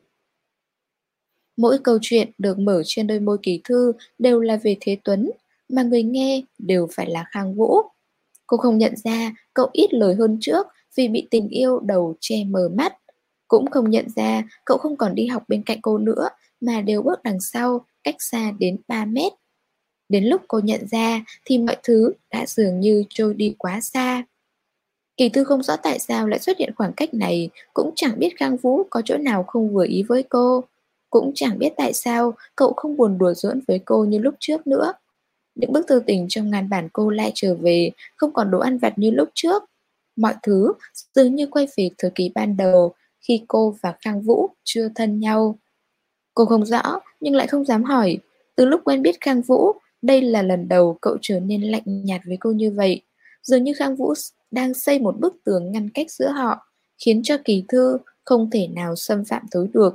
Mỗi câu chuyện được mở trên đôi môi Kỳ Thư đều là về Thế Tuấn, mà người nghe đều phải là Khang Vũ. Cô không nhận ra cậu ít lời hơn trước vì bị tình yêu đầu che mờ mắt. Cũng không nhận ra cậu không còn đi học bên cạnh cô nữa mà đều bước đằng sau, cách xa đến 3 mét. Đến lúc cô nhận ra thì mọi thứ đã dường như trôi đi quá xa. Kỳ Thư không rõ tại sao lại xuất hiện khoảng cách này, cũng chẳng biết Khang Vũ có chỗ nào không vừa ý với cô. Cũng chẳng biết tại sao cậu không buồn đùa giỡn với cô như lúc trước nữa. Những bức thư tình trong ngàn bản cô lại trở về, không còn đồ ăn vặt như lúc trước. Mọi thứ dường như quay về thời kỳ ban đầu, khi cô và Khang Vũ chưa thân nhau. Cô không rõ, nhưng lại không dám hỏi. Từ lúc quen biết Khang Vũ, đây là lần đầu cậu trở nên lạnh nhạt với cô như vậy. Dường như Khang Vũ đang xây một bức tường ngăn cách giữa họ, khiến cho Kỳ Thư không thể nào xâm phạm tới được.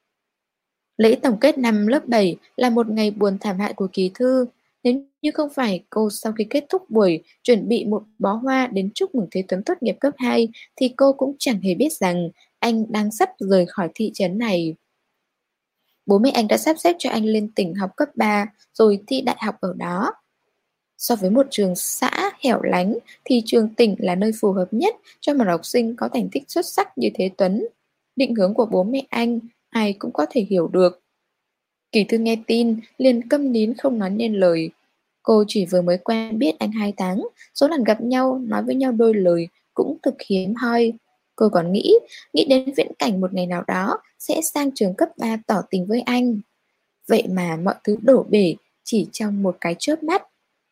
Lễ tổng kết năm lớp 7 là một ngày buồn thảm hại của Kỳ Thư. Nếu như không phải cô sau khi kết thúc buổi chuẩn bị một bó hoa đến chúc mừng Thế Tuấn tốt nghiệp cấp 2 thì cô cũng chẳng hề biết rằng anh đang sắp rời khỏi thị trấn này. Bố mẹ anh đã sắp xếp cho anh lên tỉnh học cấp 3 rồi thi đại học ở đó. So với một trường xã hẻo lánh thì trường tỉnh là nơi phù hợp nhất cho một học sinh có thành tích xuất sắc như Thế Tuấn. Định hướng của bố mẹ anh ai cũng có thể hiểu được. Kỳ Thư nghe tin liền câm nín không nói nên lời. Cô chỉ vừa mới quen biết anh 2 tháng, số lần gặp nhau nói với nhau đôi lời cũng thực hiếm hoi. Cô còn nghĩ đến viễn cảnh một ngày nào đó sẽ sang trường cấp 3 tỏ tình với anh. Vậy mà mọi thứ đổ bể chỉ trong một cái chớp mắt.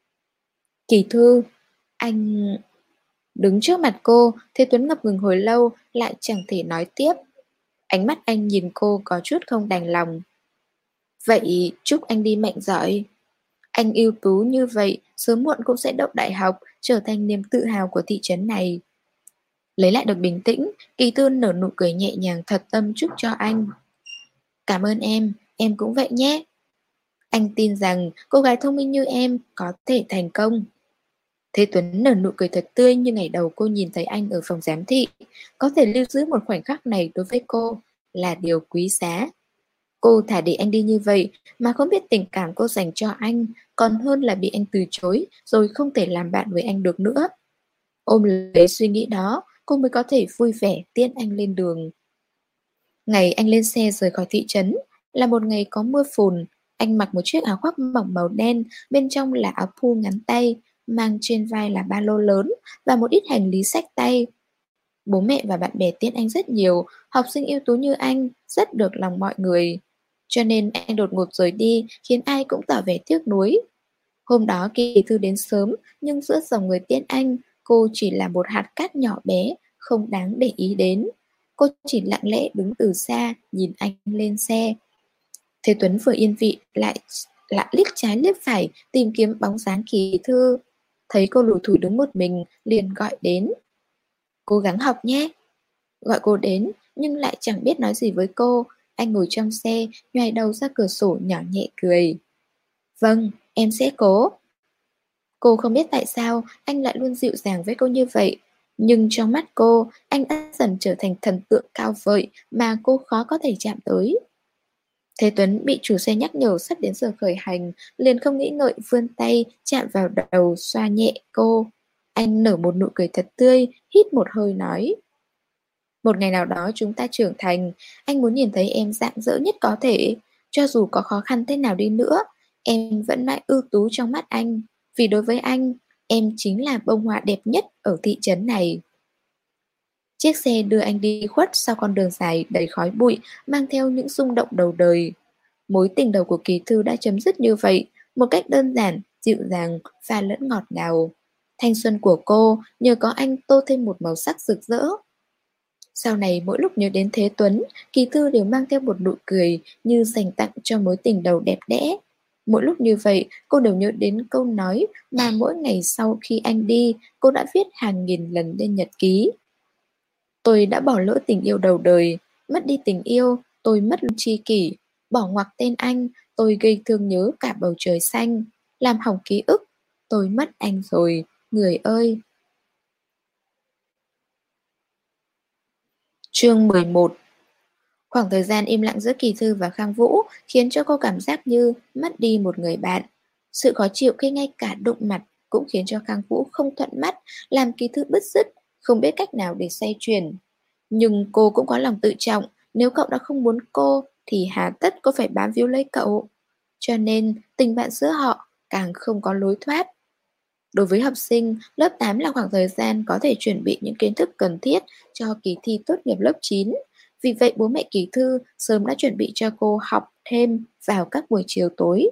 Kỳ Thư, anh... Đứng trước mặt cô, Thế Tuấn ngập ngừng hồi lâu, lại chẳng thể nói tiếp. Ánh mắt anh nhìn cô có chút không đành lòng. Vậy chúc anh đi mạnh giỏi. Anh ưu tú như vậy, sớm muộn cũng sẽ đậu đại học, trở thành niềm tự hào của thị trấn này. Lấy lại được bình tĩnh, Kỳ Thư nở nụ cười nhẹ nhàng thật tâm chúc cho anh. Cảm ơn em cũng vậy nhé. Anh tin rằng cô gái thông minh như em có thể thành công. Thế Tuấn nở nụ cười thật tươi như ngày đầu cô nhìn thấy anh ở phòng giám thị. Có thể lưu giữ một khoảnh khắc này đối với cô là điều quý giá. Cô thả để anh đi như vậy mà không biết tình cảm cô dành cho anh, còn hơn là bị anh từ chối rồi không thể làm bạn với anh được nữa. Ôm lấy suy nghĩ đó, cô mới có thể vui vẻ tiễn anh lên đường. Ngày anh lên xe rời khỏi thị trấn là một ngày có mưa phùn. Anh mặc một chiếc áo khoác mỏng màu đen, bên trong là áo thun ngắn tay, mang trên vai là ba lô lớn và một ít hành lý xách tay. Bố mẹ và bạn bè tiễn anh rất nhiều, học sinh ưu tú như anh rất được lòng mọi người. Cho nên anh đột ngột rời đi khiến ai cũng tỏ vẻ tiếc nuối. Hôm đó Kỳ Thư đến sớm, nhưng giữa dòng người tiễn anh, cô chỉ là một hạt cát nhỏ bé, không đáng để ý đến. Cô chỉ lặng lẽ đứng từ xa, nhìn anh lên xe. Thế Tuấn vừa yên vị, lại liếc trái liếc phải, tìm kiếm bóng dáng Kỳ Thư. Thấy cô lủi thủi đứng một mình, liền gọi đến. Cố gắng học nhé. Gọi cô đến, nhưng lại chẳng biết nói gì với cô. Anh ngồi trong xe, nhoài đầu ra cửa sổ nhỏ nhẹ cười. Vâng, em sẽ cố. Cô không biết tại sao anh lại luôn dịu dàng với cô như vậy. Nhưng trong mắt cô, anh đã dần trở thành thần tượng cao vời mà cô khó có thể chạm tới. Thế Tuấn bị chủ xe nhắc nhở sắp đến giờ khởi hành, liền không nghĩ ngợi vươn tay chạm vào đầu xoa nhẹ cô. Anh nở một nụ cười thật tươi, hít một hơi nói. Một ngày nào đó chúng ta trưởng thành, anh muốn nhìn thấy em rạng rỡ nhất có thể. Cho dù có khó khăn thế nào đi nữa, em vẫn mãi ưu tú trong mắt anh. Vì đối với anh, em chính là bông hoa đẹp nhất ở thị trấn này. Chiếc xe đưa anh đi khuất sau con đường dài đầy khói bụi, mang theo những rung động đầu đời. Mối tình đầu của Kỳ Thư đã chấm dứt như vậy, một cách đơn giản, dịu dàng, pha lẫn ngọt ngào. Thanh xuân của cô nhờ có anh tô thêm một màu sắc rực rỡ. Sau này mỗi lúc nhớ đến Thế Tuấn, Kỳ Thư đều mang theo một nụ cười như dành tặng cho mối tình đầu đẹp đẽ. Mỗi lúc như vậy, cô đều nhớ đến câu nói mà mỗi ngày sau khi anh đi, cô đã viết hàng nghìn lần lên nhật ký. Tôi đã bỏ lỡ tình yêu đầu đời, mất đi tình yêu, tôi mất luôn tri kỷ, bỏ ngoặc tên anh, tôi gây thương nhớ cả bầu trời xanh, làm hỏng ký ức, tôi mất anh rồi, người ơi. Chương 11. Khoảng thời gian im lặng giữa Kỳ Thư và Khang Vũ khiến cho cô cảm giác như mất đi một người bạn. Sự khó chịu khi ngay cả đụng mặt cũng khiến cho Khang Vũ không thuận mắt, làm Kỳ Thư bứt rứt, không biết cách nào để xoay chuyển. Nhưng cô cũng có lòng tự trọng, nếu cậu đã không muốn cô thì hà tất có phải bám víu lấy cậu. Cho nên tình bạn giữa họ càng không có lối thoát. Đối với học sinh, lớp 8 là khoảng thời gian có thể chuẩn bị những kiến thức cần thiết cho kỳ thi tốt nghiệp lớp 9. Vì vậy bố mẹ Kỳ Thư sớm đã chuẩn bị cho cô học thêm vào các buổi chiều tối.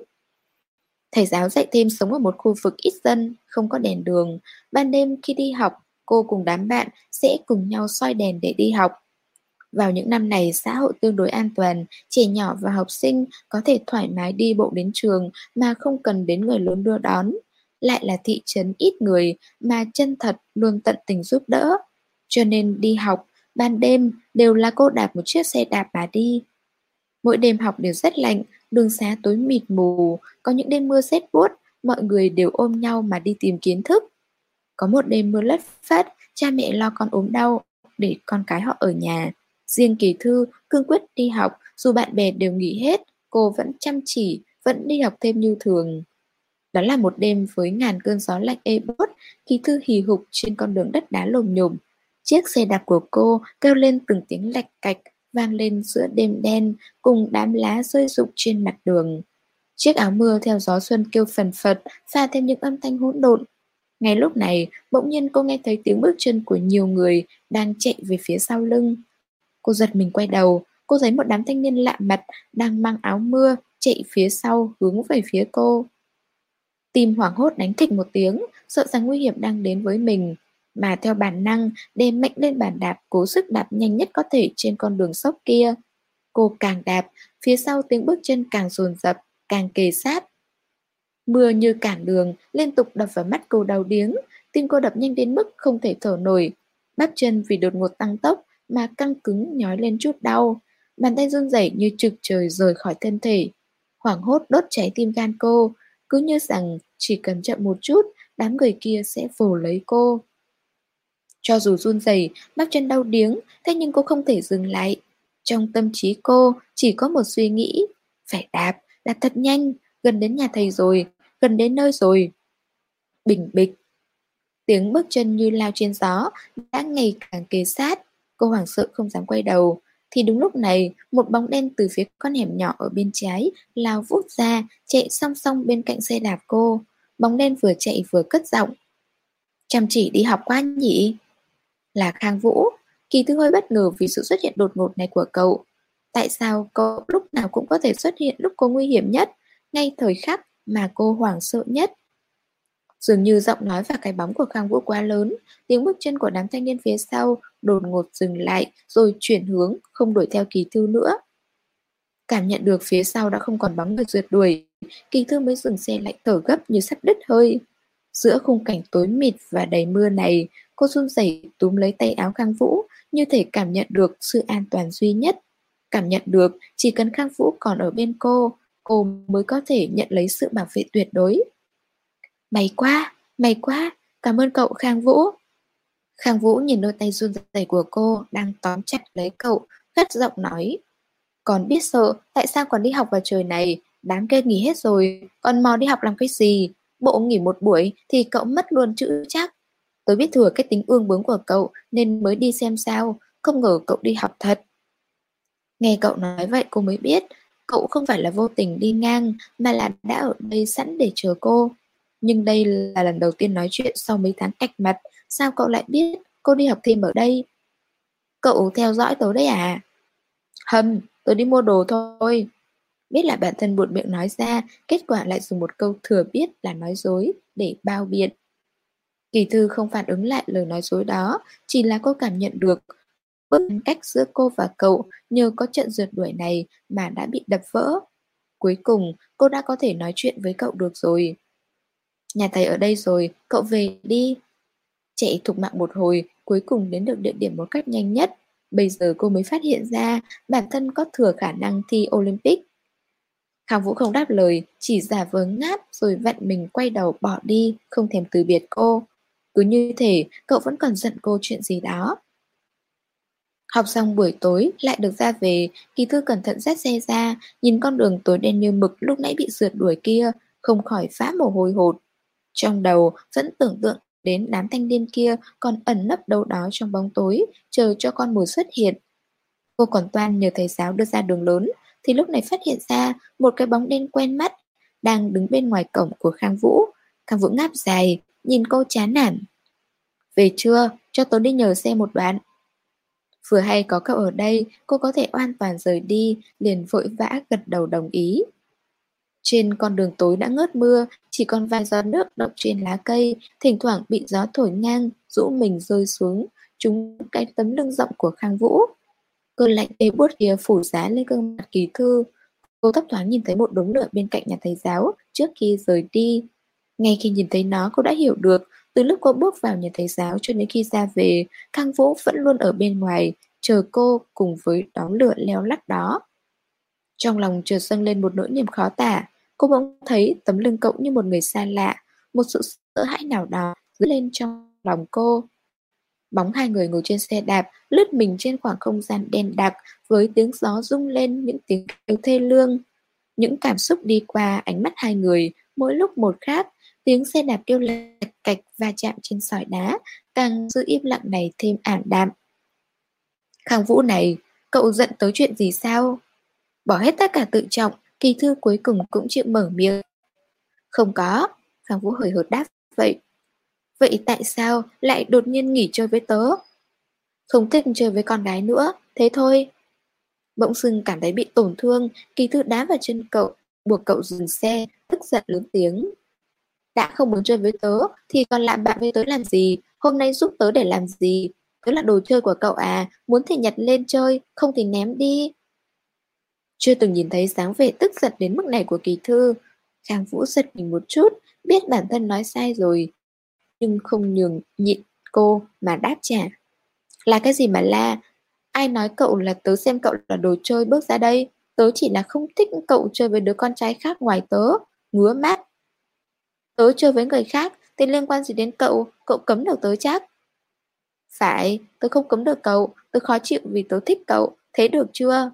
Thầy giáo dạy thêm sống ở một khu vực ít dân, không có đèn đường. Ban đêm khi đi học, cô cùng đám bạn sẽ cùng nhau soi đèn để đi học. Vào những năm này, xã hội tương đối an toàn, trẻ nhỏ và học sinh có thể thoải mái đi bộ đến trường mà không cần đến người lớn đưa đón. Lại là thị trấn ít người mà chân thật luôn tận tình giúp đỡ. Cho nên đi học, ban đêm đều là cô đạp một chiếc xe đạp mà đi. Mỗi đêm học đều rất lạnh, đường xá tối mịt mù, có những đêm mưa rét buốt, mọi người đều ôm nhau mà đi tìm kiến thức. Có một đêm mưa lất phất, cha mẹ lo con ốm đau để con cái họ ở nhà. Riêng Kỳ Thư cương quyết đi học, dù bạn bè đều nghỉ hết, cô vẫn chăm chỉ, vẫn đi học thêm như thường. Đó là một đêm với ngàn cơn gió lạnh ê buốt, Kỳ Thư hì hục trên con đường đất đá lồm nhồm. Chiếc xe đạp của cô kêu lên từng tiếng lạch cạch, vang lên giữa đêm đen cùng đám lá rơi rụng trên mặt đường. Chiếc áo mưa theo gió xuân kêu phần phật, pha thêm những âm thanh hỗn độn. Ngay lúc này, bỗng nhiên cô nghe thấy tiếng bước chân của nhiều người đang chạy về phía sau lưng. Cô giật mình quay đầu, cô thấy một đám thanh niên lạ mặt đang mang áo mưa chạy phía sau hướng về phía cô. Tim hoảng hốt đánh thịch một tiếng, sợ rằng nguy hiểm đang đến với mình, mà theo bản năng đè mạnh lên bàn đạp, cố sức đạp nhanh nhất có thể trên con đường xốc kia. Cô càng đạp, phía sau tiếng bước chân càng dồn dập, càng kề sát. Mưa như cản đường, liên tục đập vào mắt cô đau điếng, tim cô đập nhanh đến mức không thể thở nổi. Bắp chân vì đột ngột tăng tốc mà căng cứng nhói lên chút đau. Bàn tay run rẩy như trực trời rời khỏi thân thể. Hoảng hốt đốt cháy tim gan cô, cứ như rằng chỉ cần chậm một chút, đám người kia sẽ vồ lấy cô. Cho dù run rẩy, bắp chân đau điếng, thế nhưng cô không thể dừng lại. Trong tâm trí cô chỉ có một suy nghĩ, phải đạp, đạp thật nhanh, gần đến nhà thầy rồi, gần đến nơi rồi. Bình bịch, tiếng bước chân như lao trên gió đã ngày càng kề sát. Cô hoảng sợ không dám quay đầu. Thì đúng lúc này, một bóng đen từ phía con hẻm nhỏ ở bên trái lao vút ra, chạy song song bên cạnh xe đạp cô. Bóng đen vừa chạy vừa cất giọng: chăm chỉ đi học quá nhỉ? Là Khang Vũ. Kỳ Thư hơi bất ngờ vì sự xuất hiện đột ngột này của cậu. Tại sao cậu lúc nào cũng có thể xuất hiện lúc cô nguy hiểm nhất, ngay thời khắc mà cô hoảng sợ nhất? Dường như giọng nói và cái bóng của Khang Vũ quá lớn, tiếng bước chân của đám thanh niên phía sau đột ngột dừng lại rồi chuyển hướng, không đuổi theo Kỳ Thư nữa. Cảm nhận được phía sau đã không còn bóng người rượt đuổi, Kỳ Thư mới dừng xe lại, thở gấp như sắp đứt hơi. Giữa khung cảnh tối mịt và đầy mưa này, cô run rẩy túm lấy tay áo Khang Vũ, như thể cảm nhận được sự an toàn duy nhất. Cảm nhận được chỉ cần Khang Vũ còn ở bên cô mới có thể nhận lấy sự bảo vệ tuyệt đối. May quá, cảm ơn cậu Khang Vũ. Khang Vũ nhìn đôi tay run rẩy của cô đang tóm chặt lấy cậu, gắt giọng nói: còn biết sợ, tại sao còn đi học vào trời này, đám kia nghỉ hết rồi, còn mò đi học làm cái gì? Bộ nghỉ một buổi thì cậu mất luôn chữ chắc. Tôi biết thừa cái tính ương bướng của cậu nên mới đi xem sao, không ngờ cậu đi học thật. Nghe cậu nói vậy cô mới biết, cậu không phải là vô tình đi ngang, mà là đã ở đây sẵn để chờ cô. Nhưng đây là lần đầu tiên nói chuyện sau mấy tháng cạch mặt, sao cậu lại biết cô đi học thêm ở đây? Cậu theo dõi tớ đấy à? Hầm, tớ đi mua đồ thôi. Biết là bản thân buột miệng nói ra, kết quả lại dùng một câu thừa biết là nói dối để bao biện. Kỳ thư không phản ứng lại lời nói dối đó, chỉ là cô cảm nhận được bức ngăn cách giữa cô và cậu nhờ có trận rượt đuổi này mà đã bị đập vỡ. Cuối cùng, cô đã có thể nói chuyện với cậu được rồi. Nhà thầy ở đây rồi, cậu về đi. Chạy thục mạng một hồi, cuối cùng đến được địa điểm một cách nhanh nhất. Bây giờ cô mới phát hiện ra bản thân có thừa khả năng thi Olympic. Khang Vũ không đáp lời, chỉ giả vờ ngáp rồi vặn mình quay đầu bỏ đi, không thèm từ biệt cô. Cứ như thể cậu vẫn còn giận cô chuyện gì đó. Học xong buổi tối, lại được ra về, Kỳ Thư cẩn thận dắt xe ra, nhìn con đường tối đen như mực lúc nãy bị rượt đuổi kia, không khỏi vã mồ hôi hột. Trong đầu vẫn tưởng tượng đến đám thanh niên kia còn ẩn nấp đâu đó trong bóng tối, chờ cho con mồi xuất hiện. Cô còn toan nhờ thầy giáo đưa ra đường lớn, thì lúc này phát hiện ra một cái bóng đen quen mắt, đang đứng bên ngoài cổng của Khang Vũ. Khang Vũ ngáp dài, nhìn cô chán nản. Về chưa, cho tớ đi nhờ xe một đoạn. Vừa hay có cậu ở đây, cô có thể an toàn rời đi, liền vội vã gật đầu đồng ý. Trên con đường tối đã ngớt mưa, chỉ còn vài giọt nước động trên lá cây, thỉnh thoảng bị gió thổi ngang, rũ mình rơi xuống, trúng cái tấm lưng rộng của Khang Vũ. Cơn lạnh tê buốt kia phủ giá lên gương mặt Kỳ Thư. Cô thấp thoáng nhìn thấy một đống lửa bên cạnh nhà thầy giáo trước khi rời đi. Ngay khi nhìn thấy nó, cô đã hiểu được, từ lúc cô bước vào nhà thầy giáo cho đến khi ra về, Khang Vũ vẫn luôn ở bên ngoài, chờ cô cùng với đống lửa leo lắt đó. Trong lòng chợt dâng lên một nỗi niềm khó tả, cô bỗng thấy tấm lưng cậu như một người xa lạ, một sự sợ hãi nào đó dấy lên trong lòng cô. Bóng hai người ngồi trên xe đạp, lướt mình trên khoảng không gian đen đặc, với tiếng gió rung lên những tiếng kêu thê lương. Những cảm xúc đi qua ánh mắt hai người, mỗi lúc một khác, tiếng xe đạp kêu lạch cạch va chạm trên sỏi đá, càng giữ im lặng này thêm ảm đạm. Khang Vũ này, cậu giận tới chuyện gì sao? Bỏ hết tất cả tự trọng, Kỳ Thư cuối cùng cũng chịu mở miệng. Không có, Khang Vũ hời hợt đáp vậy. Vậy tại sao lại đột nhiên nghỉ chơi với tớ? Không thích chơi với con gái nữa, thế thôi. Bỗng dưng cảm thấy bị tổn thương, Kỳ Thư đá vào chân cậu, buộc cậu dừng xe, tức giận lớn tiếng. Đã không muốn chơi với tớ, thì còn làm bạn với tớ làm gì? Hôm nay giúp tớ để làm gì? Tớ là đồ chơi của cậu à, muốn thì nhặt lên chơi, không thì ném đi. Chưa từng nhìn thấy dáng vẻ tức giận đến mức này của Kỳ Thư. Khang Vũ giật mình một chút, biết bản thân nói sai rồi, nhưng không nhường nhịn cô mà đáp trả. Là cái gì mà la? Ai nói cậu là tớ xem cậu là đồ chơi bước ra đây? Tớ chỉ là không thích cậu chơi với đứa con trai khác ngoài tớ. Ngứa mắt. Tớ chơi với người khác thì liên quan gì đến cậu? Cậu cấm được tớ chắc? Phải, tớ không cấm được cậu. Tớ khó chịu vì tớ thích cậu. Thế được chưa?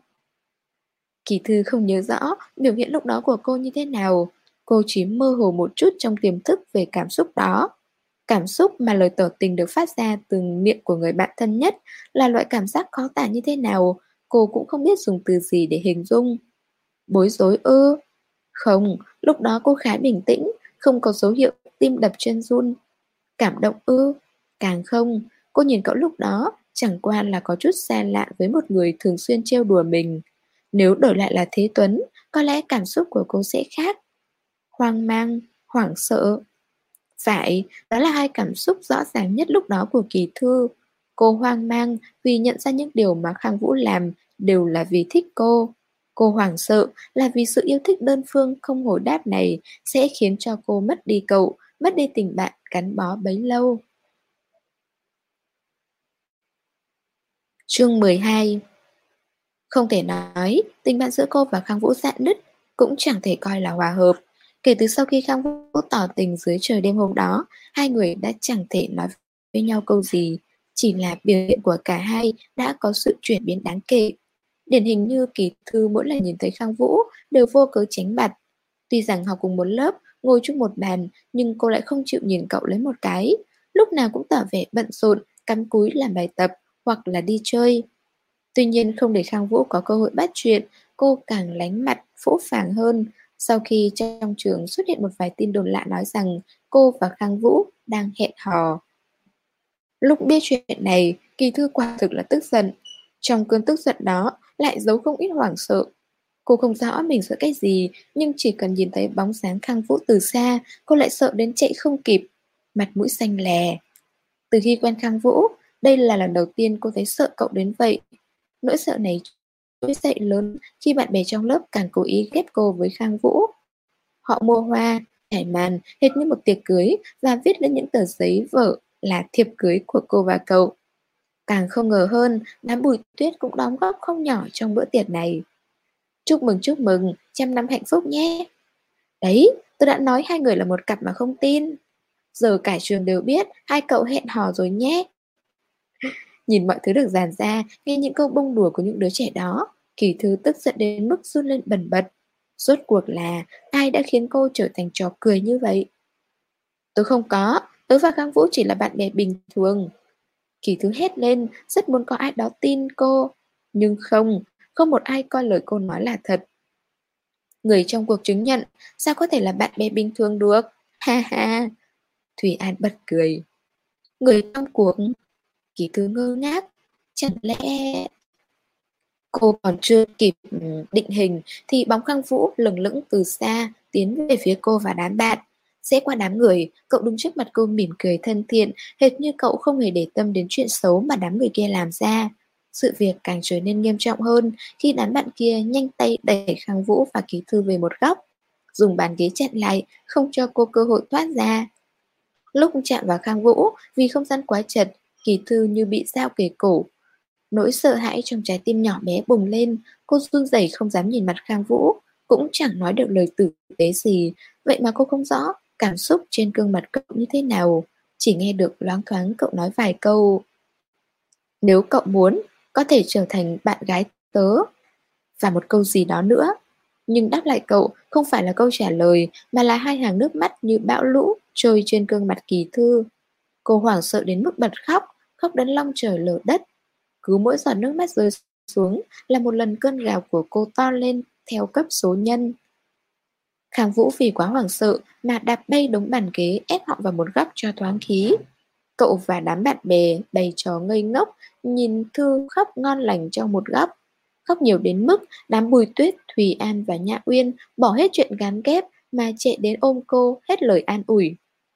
Kỳ Thư không nhớ rõ biểu hiện lúc đó của cô như thế nào. Cô chỉ mơ hồ một chút trong tiềm thức về cảm xúc đó. Cảm xúc mà lời tỏ tình được phát ra từ miệng của người bạn thân nhất là loại cảm giác khó tả như thế nào, cô cũng không biết dùng từ gì để hình dung. Bối rối ư? Không, lúc đó cô khá bình tĩnh, không có dấu hiệu tim đập chân run. Cảm động ư? Càng không, cô nhìn cậu lúc đó chẳng qua là có chút xa lạ với một người thường xuyên trêu đùa mình. Nếu đổi lại là Thế Tuấn, có lẽ cảm xúc của cô sẽ khác. Hoang mang, hoảng sợ. Phải, đó là hai cảm xúc rõ ràng nhất lúc đó của Kỳ Thư. Cô hoang mang vì nhận ra những điều mà Khang Vũ làm đều là vì thích cô. Cô hoảng sợ là vì sự yêu thích đơn phương không hồi đáp này sẽ khiến cho cô mất đi cậu, mất đi tình bạn gắn bó bấy lâu. Chương 12. Không thể nói, tình bạn giữa cô và Khang Vũ rạn nứt, cũng chẳng thể coi là hòa hợp. Kể từ sau khi Khang Vũ tỏ tình dưới trời đêm hôm đó, hai người đã chẳng thể nói với nhau câu gì. Chỉ là biểu hiện của cả hai đã có sự chuyển biến đáng kể. Điển hình như Kỳ Thư mỗi lần nhìn thấy Khang Vũ đều vô cớ tránh mặt. Tuy rằng học cùng một lớp, ngồi chung một bàn, nhưng cô lại không chịu nhìn cậu lấy một cái. Lúc nào cũng tỏ vẻ bận rộn, cắm cúi làm bài tập, hoặc là đi chơi. Tuy nhiên không để Khang Vũ có cơ hội bắt chuyện, cô càng lánh mặt, phũ phàng hơn sau khi trong trường xuất hiện một vài tin đồn lạ nói rằng cô và Khang Vũ đang hẹn hò. Lúc biết chuyện này, Kỳ Thư quả thực là tức giận. Trong cơn tức giận đó lại giấu không ít hoảng sợ. Cô không rõ mình sợ cái gì, nhưng chỉ cần nhìn thấy bóng dáng Khang Vũ từ xa, cô lại sợ đến chạy không kịp, mặt mũi xanh lè. Từ khi quen Khang Vũ, đây là lần đầu tiên cô thấy sợ cậu đến vậy. Nỗi sợ này trỗi dậy lớn khi bạn bè trong lớp càng cố ý ghép cô với Khang Vũ. Họ mua hoa, trải màn, hệt như một tiệc cưới và viết lên những tờ giấy vở là thiệp cưới của cô và cậu. Càng không ngờ hơn, đám Bùi Tuyết cũng đóng góp không nhỏ trong bữa tiệc này. Chúc mừng, 100 năm hạnh phúc nhé. Đấy, tôi đã nói hai người là một cặp mà không tin. Giờ cả trường đều biết hai cậu hẹn hò rồi nhé. Nhìn mọi thứ được dàn ra, nghe những câu bông đùa của những đứa trẻ đó, Kỳ Thư tức giận đến mức run lên bần bật. Rốt cuộc là ai đã khiến cô trở thành trò cười như vậy? Tôi không có, tớ và Khang Vũ chỉ là bạn bè bình thường. Kỳ Thư hét lên, rất muốn có ai đó tin cô. Nhưng không, không một ai coi lời cô nói là thật. Người trong cuộc chứng nhận, sao có thể là bạn bè bình thường được? Ha ha, Thủy An bật cười. Người trong cuộc, Kỳ Thư ngơ ngác. Chẳng lẽ... Cô còn chưa kịp định hình thì bóng Khang Vũ lừng lững từ xa tiến về phía cô và đám bạn. Sẽ qua đám người, cậu đứng trước mặt cô mỉm cười thân thiện, hệt như cậu không hề để tâm đến chuyện xấu mà đám người kia làm ra. Sự việc càng trở nên nghiêm trọng hơn khi đám bạn kia nhanh tay đẩy Khang Vũ và Ký Thư về một góc, dùng bàn ghế chặn lại, không cho cô cơ hội thoát ra. Lúc chạm vào Khang Vũ, vì không gian quá chật, Kỳ Thư như bị dao kề cổ. Nỗi sợ hãi trong trái tim nhỏ bé bùng lên, cô run rẩy không dám nhìn mặt Khang Vũ, cũng chẳng nói được lời tử tế gì, vậy mà cô không rõ cảm xúc trên gương mặt cậu như thế nào, chỉ nghe được loáng thoáng cậu nói vài câu. Nếu cậu muốn, có thể trở thành bạn gái tớ, và một câu gì đó nữa. Nhưng đáp lại cậu không phải là câu trả lời, mà là hai hàng nước mắt như bão lũ trôi trên gương mặt Kỳ Thư. Cô hoảng sợ đến mức bật khóc, khóc đến long trời lở đất. Cứ mỗi giọt nước mắt rơi xuống là một lần cơn gào của cô to lên theo cấp số nhân. Khang Vũ vì quá hoảng sợ mà đạp bay đống bàn ghế, ép họ vào một góc cho thoáng khí. Cậu và đám bạn bè bày trò ngây ngốc nhìn Thư khóc ngon lành trong một góc. Khóc nhiều đến mức đám Bùi Tuyết, Thùy An và Nhã Uyên bỏ hết chuyện gán ghép mà chạy đến ôm cô hết lời an ủi.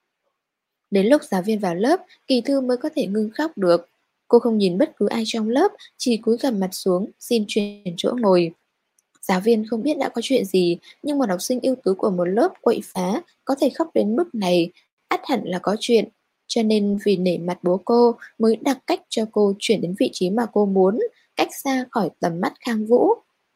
Đến lúc giáo viên vào lớp, Kỳ Thư mới có thể ngưng khóc được. Cô không nhìn bất cứ ai trong lớp, chỉ cúi gằm mặt xuống, xin chuyển chỗ ngồi. Giáo viên không biết đã có chuyện gì, nhưng một học sinh ưu tú của một lớp quậy phá có thể khóc đến mức này, ắt hẳn là có chuyện. Cho nên vì nể mặt bố cô mới đặt cách cho cô chuyển đến vị trí mà cô muốn, cách xa khỏi tầm mắt Khang Vũ.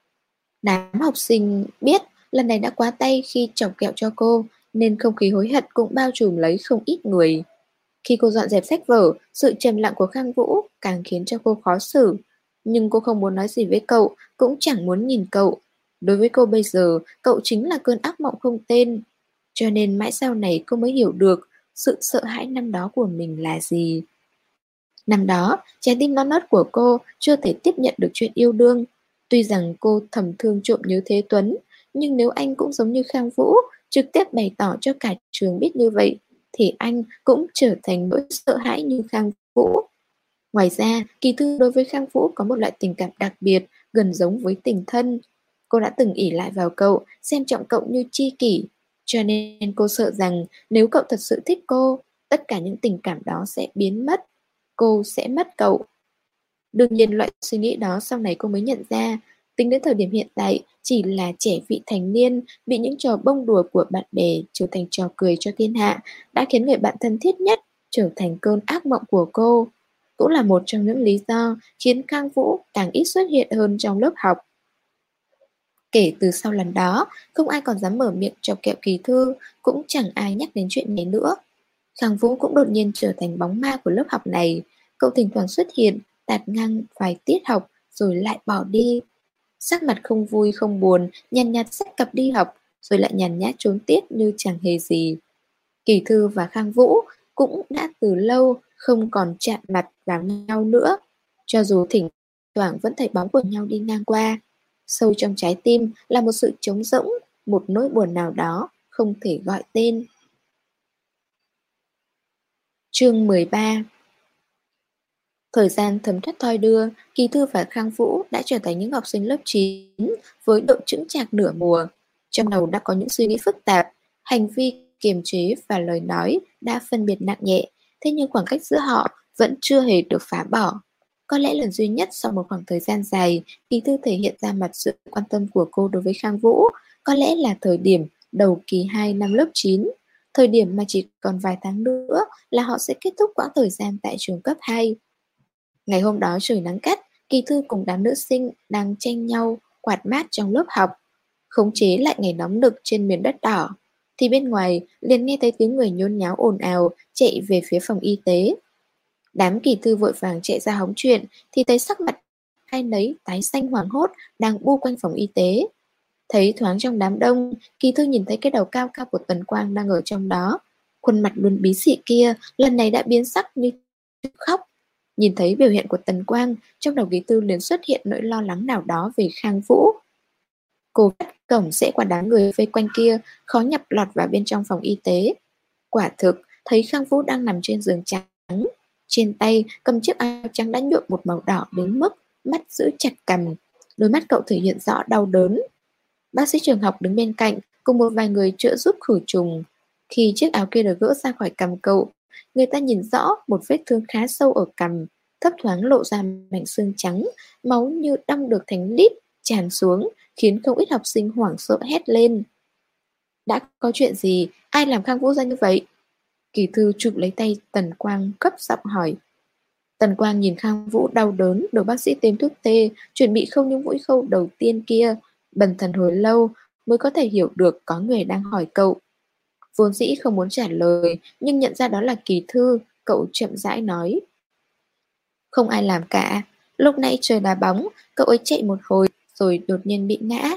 Đám học sinh biết lần này đã quá tay khi chọc kẹo cho cô, nên không khí hối hận cũng bao trùm lấy không ít người. Khi cô dọn dẹp sách vở, sự trầm lặng của Khang Vũ càng khiến cho cô khó xử. Nhưng cô không muốn nói gì với cậu, cũng chẳng muốn nhìn cậu. Đối với cô bây giờ, cậu chính là cơn ác mộng không tên. Cho nên mãi sau này cô mới hiểu được sự sợ hãi năm đó của mình là gì. Năm đó, trái tim non nớt của cô chưa thể tiếp nhận được chuyện yêu đương. Tuy rằng cô thầm thương trộm nhớ Thế Tuấn, nhưng nếu anh cũng giống như Khang Vũ, trực tiếp bày tỏ cho cả trường biết như vậy, thì anh cũng trở thành nỗi sợ hãi như Khang Vũ. Ngoài ra, Kỳ Thư đối với Khang Vũ có một loại tình cảm đặc biệt, gần giống với tình thân. Cô đã từng ỷ lại vào cậu, xem trọng cậu như tri kỷ. Cho nên cô sợ rằng nếu cậu thật sự thích cô, tất cả những tình cảm đó sẽ biến mất. Cô sẽ mất cậu. Đương nhiên loại suy nghĩ đó sau này cô mới nhận ra, tính đến thời điểm hiện tại chỉ là trẻ vị thành niên bị những trò bông đùa của bạn bè trở thành trò cười cho thiên hạ, đã khiến người bạn thân thiết nhất trở thành cơn ác mộng của cô. Cũng là một trong những lý do khiến Khang Vũ càng ít xuất hiện hơn trong lớp học. Kể từ sau lần đó, không ai còn dám mở miệng chọc kẹo Kỳ Thư, cũng chẳng ai nhắc đến chuyện này nữa. Khang Vũ cũng đột nhiên trở thành bóng ma của lớp học này. Cậu thỉnh thoảng xuất hiện, tạt ngang vài tiết học rồi lại bỏ đi. Sắc mặt không vui không buồn, nhàn nhạt xách cặp đi học, rồi lại nhàn nhã trốn tiết như chẳng hề gì. Kỳ Thư và Khang Vũ cũng đã từ lâu không còn chạm mặt vào nhau nữa. Cho dù thỉnh thoảng vẫn thấy bóng của nhau đi ngang qua. Sâu trong trái tim là một sự trống rỗng, một nỗi buồn nào đó không thể gọi tên. Chương 13. Thời gian thấm thoát thoi đưa, Kỳ Thư và Khang Vũ đã trở thành những học sinh lớp 9 với độ chững chạc nửa mùa. Trong đầu đã có những suy nghĩ phức tạp, hành vi kiềm chế và lời nói đã phân biệt nặng nhẹ, thế nhưng khoảng cách giữa họ vẫn chưa hề được phá bỏ. Có lẽ lần duy nhất sau một khoảng thời gian dài, Kỳ Thư thể hiện ra mặt sự quan tâm của cô đối với Khang Vũ, có lẽ là thời điểm đầu kỳ 2 năm lớp 9, thời điểm mà chỉ còn vài tháng nữa là họ sẽ kết thúc quãng thời gian tại trường cấp 2. Ngày hôm đó trời nắng gắt, Kỳ Thư cùng đám nữ sinh đang tranh nhau quạt mát trong lớp học, khống chế lại ngày nóng nực trên miền đất đỏ. Thì bên ngoài liền nghe thấy tiếng người nhốn nháo ồn ào chạy về phía phòng y tế. Đám Kỳ Thư vội vàng chạy ra hóng chuyện thì thấy sắc mặt ai nấy tái xanh hoảng hốt đang bu quanh phòng y tế. Thấy thoáng trong đám đông, Kỳ Thư nhìn thấy cái đầu cao cao của Tần Quang đang ở trong đó. Khuôn mặt luôn bí xị kia lần này đã biến sắc như khóc. Nhìn thấy biểu hiện của Tần Quang, trong đầu Kỳ Thư liền xuất hiện nỗi lo lắng nào đó về Khang Vũ. Cô cắt cổng sẽ qua đám người vây quanh kia, khó nhọc lọt vào bên trong phòng y tế. Quả thực, thấy Khang Vũ đang nằm trên giường trắng. Trên tay cầm chiếc áo trắng đã nhuộm một màu đỏ đến mức mắt giữ chặt cằm. Đôi mắt cậu thể hiện rõ đau đớn. Bác sĩ trường học đứng bên cạnh cùng một vài người trợ giúp khử trùng. Khi chiếc áo kia được gỡ ra khỏi cằm cậu, người ta nhìn rõ một vết thương khá sâu ở cằm, thấp thoáng lộ ra mảnh xương trắng, máu như đong được thành lít tràn xuống, khiến không ít học sinh hoảng sợ hét lên. Đã có chuyện gì? Ai làm Khang Vũ ra như vậy? Kỳ Thư chụp lấy tay Tần Quang cấp giọng hỏi. Tần Quang nhìn Khang Vũ đau đớn, được bác sĩ tiêm thuốc tê, chuẩn bị khâu những mũi khâu đầu tiên kia, bần thần hồi lâu mới có thể hiểu được có người đang hỏi cậu. Vốn dĩ không muốn trả lời, nhưng nhận ra đó là Kỳ Thư, cậu chậm rãi nói. Không ai làm cả. Lúc nãy trời đá bóng, cậu ấy chạy một hồi rồi đột nhiên bị ngã.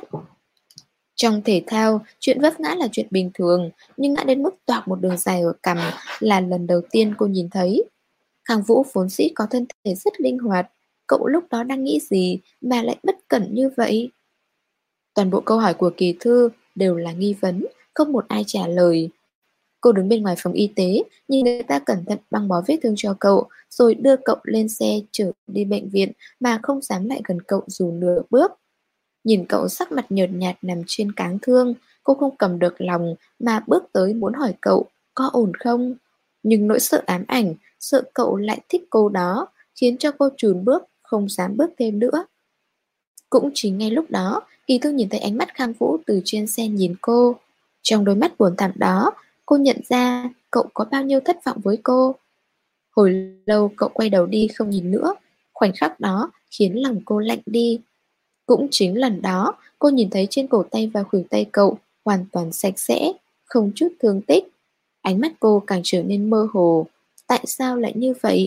Trong thể thao, chuyện vấp ngã là chuyện bình thường, nhưng ngã đến mức toạc một đường dài ở cằm là lần đầu tiên cô nhìn thấy. Khang Vũ vốn dĩ có thân thể rất linh hoạt, cậu lúc đó đang nghĩ gì mà lại bất cẩn như vậy? Toàn bộ câu hỏi của Kỳ Thư đều là nghi vấn, không một ai trả lời. Cô đứng bên ngoài phòng y tế, nhìn người ta cẩn thận băng bó vết thương cho cậu, rồi đưa cậu lên xe chở đi bệnh viện mà không dám lại gần cậu dù nửa bước. Nhìn cậu sắc mặt nhợt nhạt nằm trên cáng thương, cô không cầm được lòng mà bước tới muốn hỏi cậu có ổn không. Nhưng nỗi sợ ám ảnh, sợ cậu lại thích cô đó, khiến cho cô chùn bước, không dám bước thêm nữa. Cũng chính ngay lúc đó, Kỳ Thư nhìn thấy ánh mắt Khang Vũ từ trên xe nhìn cô. Trong đôi mắt buồn thảm đó, cô nhận ra cậu có bao nhiêu thất vọng với cô. Hồi lâu cậu quay đầu đi không nhìn nữa. Khoảnh khắc đó khiến lòng cô lạnh đi. Cũng chính lần đó, cô nhìn thấy trên cổ tay và khuỷu tay cậu hoàn toàn sạch sẽ, không chút thương tích. Ánh mắt cô càng trở nên mơ hồ. Tại sao lại như vậy?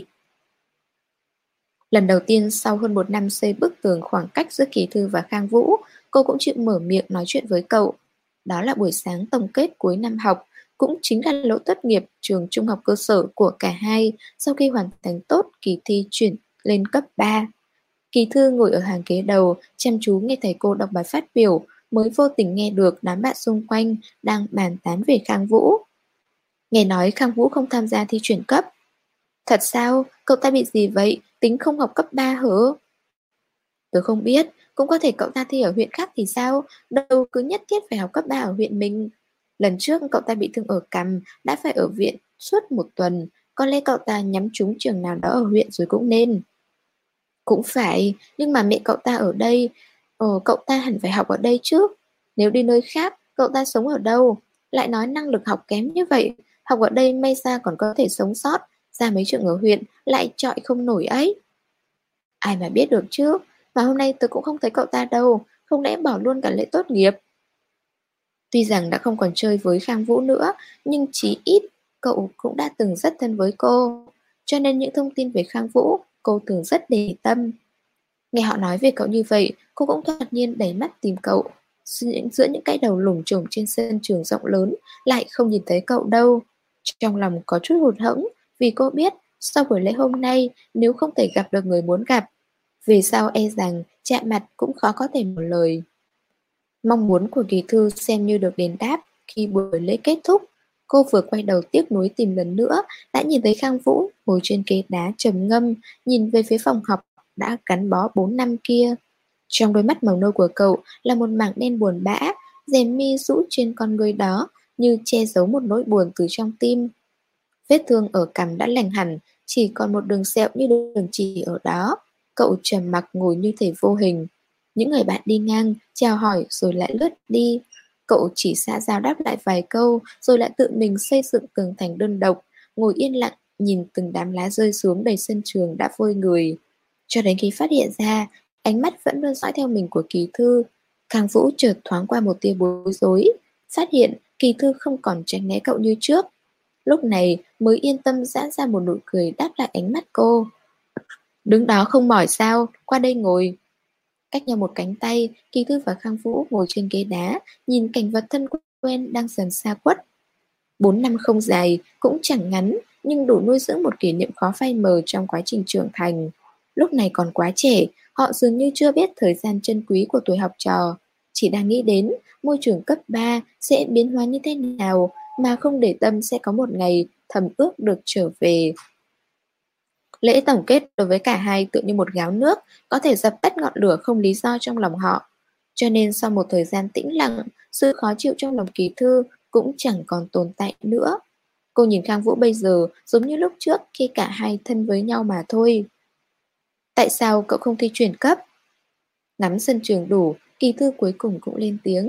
Lần đầu tiên sau hơn một năm xây bức tường khoảng cách giữa Kỳ Thư và Khang Vũ, cô cũng chịu mở miệng nói chuyện với cậu. Đó là buổi sáng tổng kết cuối năm học, cũng chính là lễ tốt nghiệp trường trung học cơ sở của cả hai sau khi hoàn thành tốt kỳ thi chuyển lên cấp 3. Kỳ Thư ngồi ở hàng ghế đầu, chăm chú nghe thầy cô đọc bài phát biểu, mới vô tình nghe được đám bạn xung quanh đang bàn tán về Khang Vũ. Nghe nói Khang Vũ không tham gia thi chuyển cấp. Thật sao? Cậu ta bị gì vậy? Tính không học cấp 3 hả? Tớ không biết, cũng có thể cậu ta thi ở huyện khác thì sao? Đâu cứ nhất thiết phải học cấp 3 ở huyện mình. Lần trước cậu ta bị thương ở cằm, đã phải ở viện suốt một tuần. Có lẽ cậu ta nhắm trúng trường nào đó ở huyện rồi cũng nên. Cũng phải, nhưng mà mẹ cậu ta ở đây. Cậu ta hẳn phải học ở đây chứ. Nếu đi nơi khác, cậu ta sống ở đâu? Lại nói năng lực học kém như vậy. Học ở đây may ra còn có thể sống sót. Ra mấy trường ở huyện lại chọi không nổi ấy. Ai mà biết được chứ. Mà hôm nay tôi cũng không thấy cậu ta đâu. Không lẽ bỏ luôn cả lễ tốt nghiệp? Tuy rằng đã không còn chơi với Khang Vũ nữa, nhưng chí ít cậu cũng đã từng rất thân với cô. Cho nên những thông tin về Khang Vũ cô thường rất để tâm. Nghe họ nói về cậu như vậy, cô cũng thoạt nhiên đẩy mắt tìm cậu. Giữa những cái đầu lủng chủng trên sân trường rộng lớn, lại không nhìn thấy cậu đâu. Trong lòng có chút hụt hẫng, vì cô biết sau buổi lễ hôm nay, nếu không thể gặp được người muốn gặp, Về sau e rằng chạm mặt cũng khó có thể một lời. Mong muốn của Kỳ Thư xem như được đền đáp. Khi buổi lễ kết thúc, cô vừa quay đầu tiếc nuối tìm lần nữa, đã nhìn thấy Khang Vũ ngồi trên ghế đá trầm ngâm, nhìn về phía phòng học đã gắn bó 4 năm kia. Trong đôi mắt màu nâu của cậu là một mảng đen buồn bã, rèm mi rũ trên con người đó như che giấu một nỗi buồn từ trong tim. Vết thương ở cằm đã lành hẳn, chỉ còn một đường sẹo như đường chỉ ở đó. Cậu trầm mặc ngồi như thể vô hình. Những người bạn đi ngang, chào hỏi rồi lại lướt đi. Cậu chỉ xã giao đáp lại vài câu, rồi lại tự mình xây dựng tường thành đơn độc, ngồi yên lặng, nhìn từng đám lá rơi xuống đầy sân trường đã vơi người. Cho đến khi phát hiện ra, ánh mắt vẫn luôn dõi theo mình của Kỳ Thư. Khang Vũ chợt thoáng qua một tia bối rối, phát hiện Kỳ Thư không còn tránh né cậu như trước. Lúc này mới yên tâm giãn ra một nụ cười đáp lại ánh mắt cô. Đứng đó không mỏi sao, qua đây ngồi. Cách nhau một cánh tay, Kỳ Thư và Khang Vũ ngồi trên ghế đá, nhìn cảnh vật thân quen đang dần xa khuất. 4 năm không dài, cũng chẳng ngắn, nhưng đủ nuôi dưỡng một kỷ niệm khó phai mờ trong quá trình trưởng thành. Lúc này còn quá trẻ, họ dường như chưa biết thời gian chân quý của tuổi học trò. Chỉ đang nghĩ đến môi trường cấp 3 sẽ biến hóa như thế nào, mà không để tâm sẽ có một ngày thầm ước được trở về. Lễ tổng kết đối với cả hai tựa như một gáo nước, có thể dập tắt ngọn lửa không lý do trong lòng họ. Cho nên sau một thời gian tĩnh lặng, sự khó chịu trong lòng Kỳ Thư cũng chẳng còn tồn tại nữa. Cô nhìn Khang Vũ bây giờ giống như lúc trước khi cả hai thân với nhau mà thôi. Tại sao cậu không thi chuyển cấp? Ngắm sân trường đủ, Kỳ Thư cuối cùng cũng lên tiếng.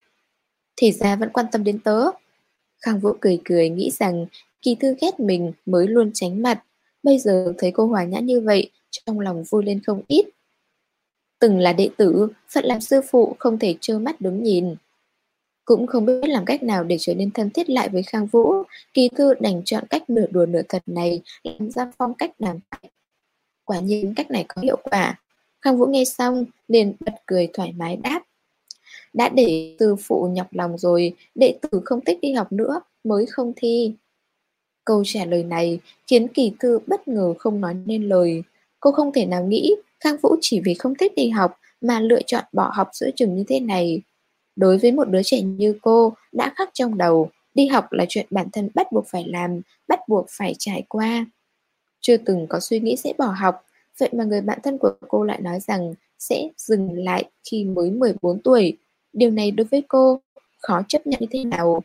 Thì ra vẫn quan tâm đến tớ. Khang Vũ cười cười nghĩ rằng Kỳ Thư ghét mình mới luôn tránh mặt. Bây giờ thấy cô hòa nhã như vậy, trong lòng vui lên không ít. Từng là đệ tử, phận làm sư phụ không thể trơ mắt đứng nhìn. Cũng không biết làm cách nào để trở nên thân thiết lại với Khang Vũ, Kỳ Thư đành chọn cách nửa đùa nửa thật này làm ra phong cách đàm thoại. Quả nhiên cách này có hiệu quả. Khang Vũ nghe xong liền bật cười thoải mái đáp. Đã để sư phụ nhọc lòng rồi, đệ tử không thích đi học nữa mới không thi. Câu trả lời này khiến Kỳ Thư bất ngờ không nói nên lời. Cô không thể nào nghĩ Khang Vũ chỉ vì không thích đi học mà lựa chọn bỏ học giữa chừng như thế này. Đối với một đứa trẻ như cô đã khắc trong đầu, đi học là chuyện bản thân bắt buộc phải làm, bắt buộc phải trải qua. Chưa từng có suy nghĩ sẽ bỏ học, vậy mà người bạn thân của cô lại nói rằng sẽ dừng lại khi mới 14 tuổi. Điều này đối với cô khó chấp nhận như thế nào?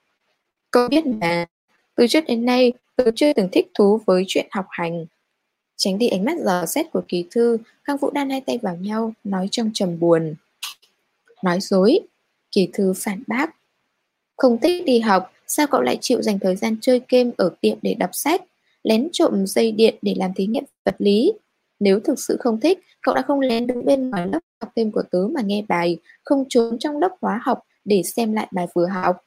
Cô biết mà, từ trước đến nay tôi chưa từng thích thú với chuyện học hành. Tránh đi ánh mắt dò xét của Kỳ Thư, Khang Vũ đan hai tay vào nhau, nói trong trầm buồn. Nói dối, Kỳ Thư phản bác. Không thích đi học, sao cậu lại chịu dành thời gian chơi game ở tiệm để đọc sách, lén trộm dây điện để làm thí nghiệm vật lý? Nếu thực sự không thích, cậu đã không lén đứng bên ngoài lớp học thêm của tớ mà nghe bài, không trốn trong lớp hóa học để xem lại bài vừa học.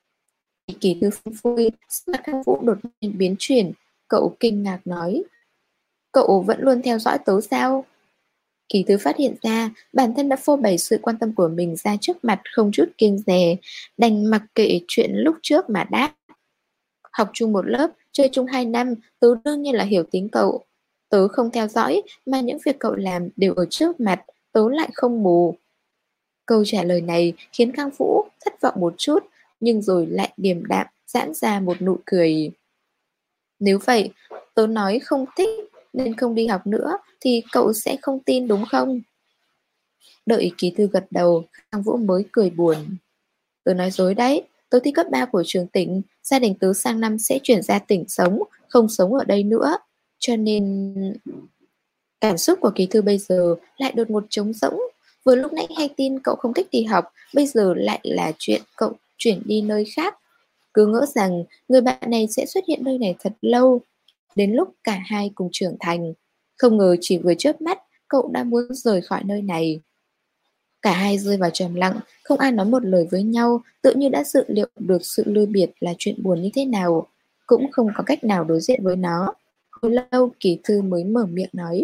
Kỳ Thư phun phui, sắc mặt Khang Vũ đột nhiên biến chuyển, cậu kinh ngạc nói. Cậu vẫn luôn theo dõi tớ sao? Kỳ Thư phát hiện ra bản thân đã phô bày sự quan tâm của mình ra trước mặt không chút kiêng dè, đành mặc kệ chuyện lúc trước mà đáp. Học chung một lớp, chơi chung 2 năm, tớ đương nhiên là hiểu tính cậu. Tớ không theo dõi, mà những việc cậu làm đều ở trước mặt, tớ lại không mù. Câu trả lời này khiến Khang Vũ thất vọng một chút, nhưng rồi lại điềm đạm, giãn ra một nụ cười. Nếu vậy, tớ nói không thích nên không đi học nữa thì cậu sẽ không tin đúng không? Đợi Kỳ Thư gật đầu, Khang Vũ mới cười buồn. Tớ nói dối đấy, tớ thi cấp 3 của trường tỉnh, gia đình tớ sang năm sẽ chuyển ra tỉnh sống, không sống ở đây nữa. Cho nên... Cảm xúc của Kỳ Thư bây giờ lại đột ngột trống rỗng. Vừa lúc nãy hay tin cậu không thích đi học, bây giờ lại là chuyện cậu chuyển đi nơi khác. Cứ ngỡ rằng người bạn này sẽ xuất hiện nơi này thật lâu, đến lúc cả hai cùng trưởng thành. Không ngờ chỉ vừa chớp mắt, cậu đã muốn rời khỏi nơi này. Cả hai rơi vào trầm lặng, không ai nói một lời với nhau, tự như đã dự liệu được sự ly biệt là chuyện buồn như thế nào. Cũng không có cách nào đối diện với nó. Hồi lâu Kỳ Thư mới mở miệng nói.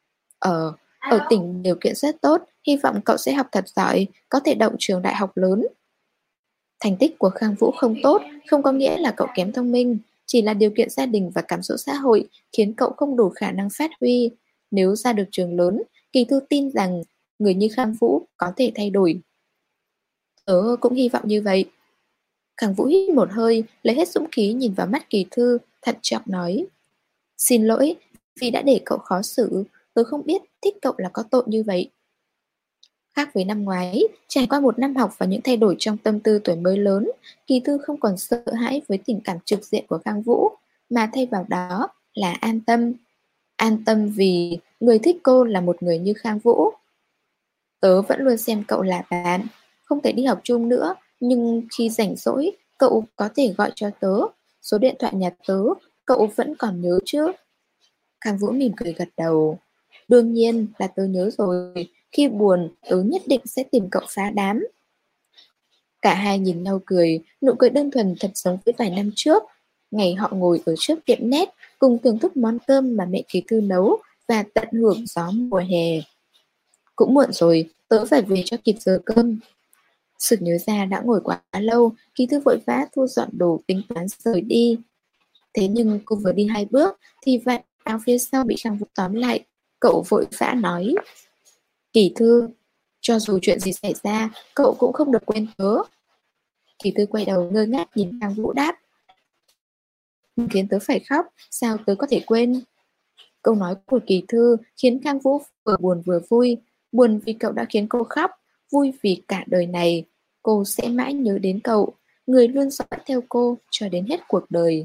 Ở tỉnh điều kiện rất tốt, hy vọng cậu sẽ học thật giỏi, có thể đậu trường đại học lớn. Thành tích của Khang Vũ không tốt, không có nghĩa là cậu kém thông minh, chỉ là điều kiện gia đình và cảm xúc xã hội khiến cậu không đủ khả năng phát huy. Nếu ra được trường lớn, Kỳ Thư tin rằng người như Khang Vũ có thể thay đổi. Tớ cũng hy vọng như vậy. Khang Vũ hít một hơi, lấy hết dũng khí nhìn vào mắt Kỳ Thư, thận trọng nói. Xin lỗi, vì đã để cậu khó xử, tớ không biết thích cậu là có tội như vậy. Khác với năm ngoái, trải qua một năm học và những thay đổi trong tâm tư tuổi mới lớn, Kỳ Thư không còn sợ hãi với tình cảm trực diện của Khang Vũ, mà thay vào đó là an tâm. An tâm vì người thích cô là một người như Khang Vũ. Tớ vẫn luôn xem cậu là bạn, không thể đi học chung nữa, nhưng khi rảnh rỗi, cậu có thể gọi cho tớ. Số điện thoại nhà tớ, cậu vẫn còn nhớ chứ? Khang Vũ mỉm cười gật đầu. Đương nhiên là tớ nhớ rồi, khi buồn tớ nhất định sẽ tìm cậu phá đám. Cả hai nhìn nhau cười, nụ cười đơn thuần thật giống với vài năm trước. Ngày họ ngồi ở trước tiệm nét, cùng thưởng thức món cơm mà mẹ Kỳ Thư nấu và tận hưởng gió mùa hè. Cũng muộn rồi, tớ phải về cho kịp giờ cơm. Sực nhớ ra đã ngồi quá lâu, Kỳ Thư vội vã thu dọn đồ tính toán rời đi. Thế nhưng cô vừa đi 2 bước thì vạt áo phía sau bị Khang Vũ tóm lại. Cậu vội vã nói. Kỳ Thư, cho dù chuyện gì xảy ra, cậu cũng không được quên tớ. Kỳ Thư quay đầu ngơ ngác nhìn Khang Vũ đáp. Khiến tớ phải khóc, sao tớ có thể quên? Câu nói của Kỳ Thư khiến Khang Vũ vừa buồn vừa vui. Buồn vì cậu đã khiến cô khóc, vui vì cả đời này cô sẽ mãi nhớ đến cậu, người luôn dõi theo cô cho đến hết cuộc đời.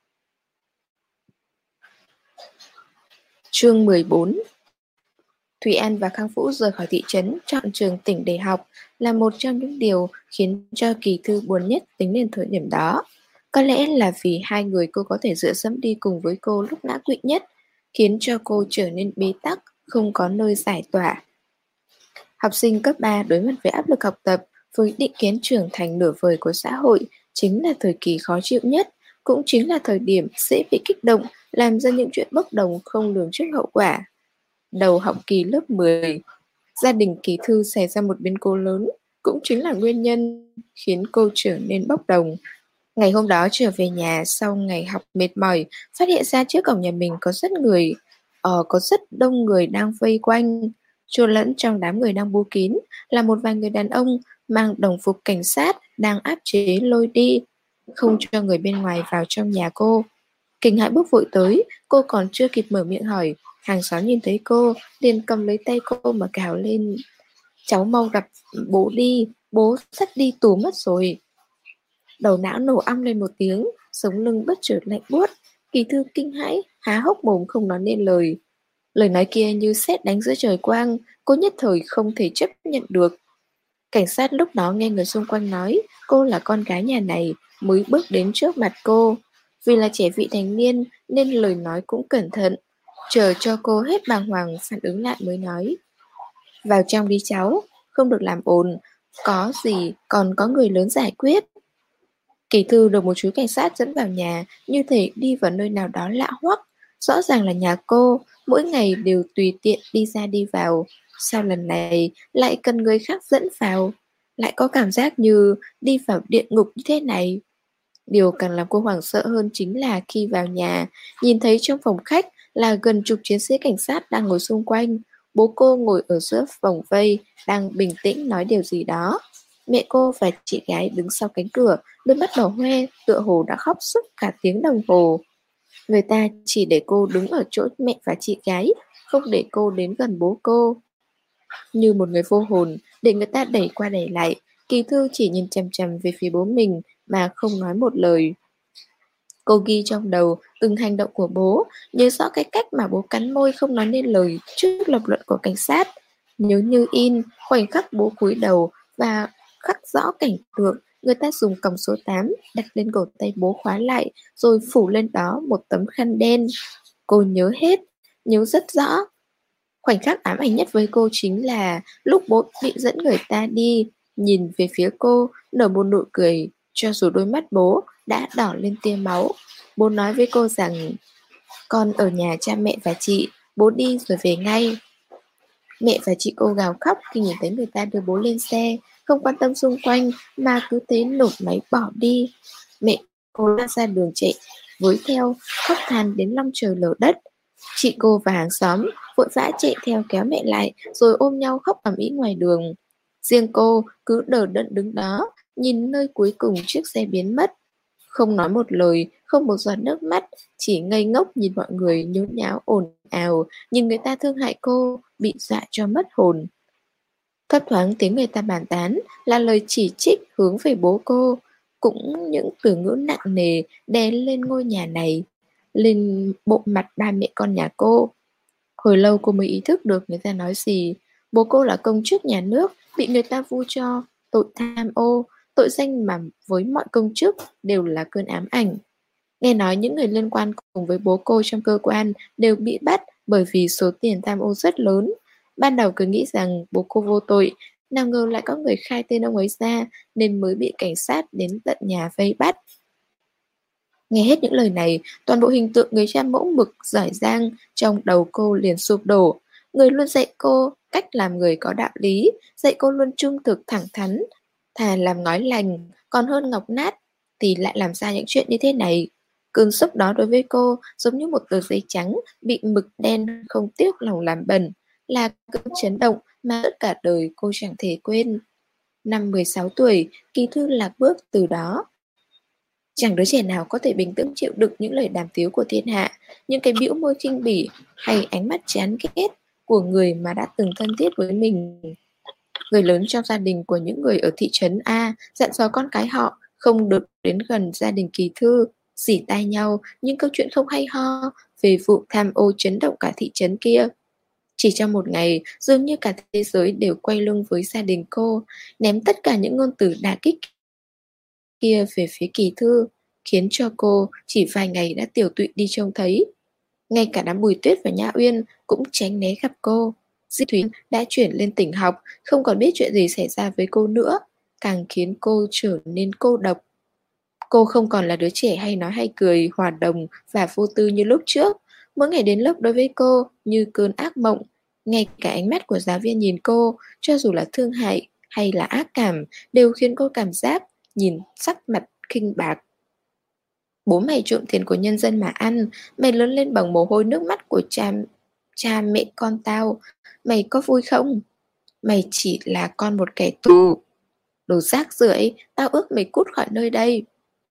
Chương 14. Thủy An và Khang Vũ rời khỏi thị trấn, chọn trường tỉnh để học là một trong những điều khiến cho Kỳ Thư buồn nhất tính đến thời điểm đó. Có lẽ là vì hai người cô có thể dựa dẫm đi cùng với cô lúc ngã quỵ nhất, khiến cho cô trở nên bế tắc, không có nơi giải tỏa. Học sinh cấp 3 đối mặt với áp lực học tập, với định kiến trưởng thành nửa vời của xã hội, chính là thời kỳ khó chịu nhất, cũng chính là thời điểm dễ bị kích động, làm ra những chuyện bốc đồng không lường trước hậu quả. Đầu học kỳ lớp 10, gia đình Kỳ Thư xảy ra một biến cố lớn, cũng chính là nguyên nhân khiến cô trở nên bốc đồng. Ngày hôm đó trở về nhà sau ngày học mệt mỏi, phát hiện ra trước cổng nhà mình có rất đông người đang vây quanh. Trộn lẫn trong đám người đang bú kín là một vài người đàn ông mang đồng phục cảnh sát đang áp chế lôi đi, không cho người bên ngoài vào trong nhà cô. Kinh hãi bước vội tới, cô còn chưa kịp mở miệng hỏi, hàng xóm nhìn thấy cô, liền cầm lấy tay cô mà gào lên. Cháu mau gặp bố đi, bố sắp đi tù mất rồi. Đầu não nổ ong lên một tiếng, sống lưng bất chợt lạnh buốt. Kỳ Thư kinh hãi, há hốc mồm không nói nên lời. Lời nói kia như sét đánh giữa trời quang, cô nhất thời không thể chấp nhận được. Cảnh sát lúc đó nghe người xung quanh nói cô là con gái nhà này mới bước đến trước mặt cô. Vì là trẻ vị thành niên nên lời nói cũng cẩn thận, chờ cho cô hết bàng hoàng phản ứng lại mới nói. Vào trong đi cháu, không được làm ồn, có gì còn có người lớn giải quyết. Kỳ Thư được một chú cảnh sát dẫn vào nhà, như thể đi vào nơi nào đó lạ hoắc. Rõ ràng là nhà cô, mỗi ngày đều tùy tiện đi ra đi vào. Sao lần này lại cần người khác dẫn vào? Lại có cảm giác như đi vào địa ngục như thế này. Điều càng làm cô hoảng sợ hơn chính là khi vào nhà, nhìn thấy trong phòng khách là gần chục chiến sĩ cảnh sát đang ngồi xung quanh. Bố cô ngồi ở giữa vòng vây, đang bình tĩnh nói điều gì đó. Mẹ cô và chị gái đứng sau cánh cửa, đôi mắt đỏ hoe, tựa hồ đã khóc suốt cả tiếng đồng hồ. Người ta chỉ để cô đứng ở chỗ mẹ và chị gái, không để cô đến gần bố cô. Như một người vô hồn, để người ta đẩy qua đẩy lại, Kỳ Thư chỉ nhìn chằm chằm về phía bố mình mà không nói một lời. Cô ghi trong đầu từng hành động của bố, nhớ rõ cái cách mà bố cắn môi không nói nên lời trước lập luận của cảnh sát. Nhớ như in, khoảnh khắc bố cúi đầu và khắc rõ cảnh tượng người ta dùng còng số 8 đặt lên cổ tay bố khóa lại, rồi phủ lên đó một tấm khăn đen. Cô nhớ hết, nhớ rất rõ. Khoảnh khắc ám ảnh nhất với cô chính là lúc bố bị dẫn người ta đi, nhìn về phía cô, nở một nụ cười, cho dù đôi mắt bố đã đỏ lên tia máu. Bố nói với cô rằng, con ở nhà cha mẹ và chị, bố đi rồi về ngay. Mẹ và chị cô gào khóc khi nhìn thấy người ta đưa bố lên xe, không quan tâm xung quanh mà cứ thế nổ máy bỏ đi. Mẹ cô lao ra đường chạy, với theo, khóc than đến long trời lở đất. Chị cô và hàng xóm vội vã chạy theo kéo mẹ lại rồi ôm nhau khóc ầm ĩ ngoài đường. Riêng cô cứ đờ đẫn đứng đó, nhìn nơi cuối cùng chiếc xe biến mất. Không nói một lời, không một giọt nước mắt, chỉ ngây ngốc nhìn mọi người nhốn nháo ồn ào, nhìn người ta thương hại cô, bị dọa cho mất hồn. Thấp thoáng tiếng người ta bàn tán là lời chỉ trích hướng về bố cô, cũng những từ ngữ nặng nề đè lên ngôi nhà này, lên bộ mặt ba mẹ con nhà cô. Hồi lâu cô mới ý thức được người ta nói gì. Bố cô là công chức nhà nước, bị người ta vu cho tội tham ô, tội danh mà với mọi công chức đều là cơn ám ảnh. Nghe nói những người liên quan cùng với bố cô trong cơ quan đều bị bắt bởi vì số tiền tham ô rất lớn. Ban đầu cứ nghĩ rằng bố cô vô tội, nào ngờ lại có người khai tên ông ấy ra nên mới bị cảnh sát đến tận nhà vây bắt. Nghe hết những lời này, toàn bộ hình tượng người cha mẫu mực giỏi giang trong đầu cô liền sụp đổ. Người luôn dạy cô cách làm người có đạo lý, dạy cô luôn trung thực thẳng thắn, thà làm ngói lành còn hơn ngọc nát, thì lại làm ra những chuyện như thế này. Cơn sốc đó đối với cô giống như một tờ giấy trắng bị mực đen không tiếc lòng làm bẩn, là cơn chấn động mà tất cả đời cô chẳng thể quên. Năm 16 tuổi, Kỳ Thư lạc bước từ đó. Chẳng đứa trẻ nào có thể bình tĩnh chịu đựng những lời đàm tiếu của thiên hạ, những cái bĩu môi khinh bỉ hay ánh mắt chán ghét của người mà đã từng thân thiết với mình. Người lớn trong gia đình của những người ở thị trấn A dặn dò con cái họ không được đến gần gia đình Kỳ Thư, xỉ tai nhau những câu chuyện không hay ho về vụ tham ô chấn động cả thị trấn kia. Chỉ trong một ngày, dường như cả thế giới đều quay lưng với gia đình cô, ném tất cả những ngôn từ đả kích kia về phía Kỳ Thư, khiến cho cô chỉ vài ngày đã tiểu tụy đi trông thấy. Ngay cả đám Bùi Tuyết và Nhã Uyên cũng tránh né gặp cô. Di Thúy đã chuyển lên tỉnh học, không còn biết chuyện gì xảy ra với cô nữa, càng khiến cô trở nên cô độc. Cô không còn là đứa trẻ hay nói hay cười, hòa đồng và vô tư như lúc trước. Mỗi ngày đến lớp đối với cô như cơn ác mộng. Ngay cả ánh mắt của giáo viên nhìn cô, cho dù là thương hại hay là ác cảm, đều khiến cô cảm giác nhìn sắc mặt khinh bạc. Bố mày trộm tiền của nhân dân mà ăn, mày lớn lên bằng mồ hôi nước mắt của cha mẹ con tao, mày có vui không? Mày chỉ là con một kẻ tù. Đồ rác rưởi, tao ước mày cút khỏi nơi đây.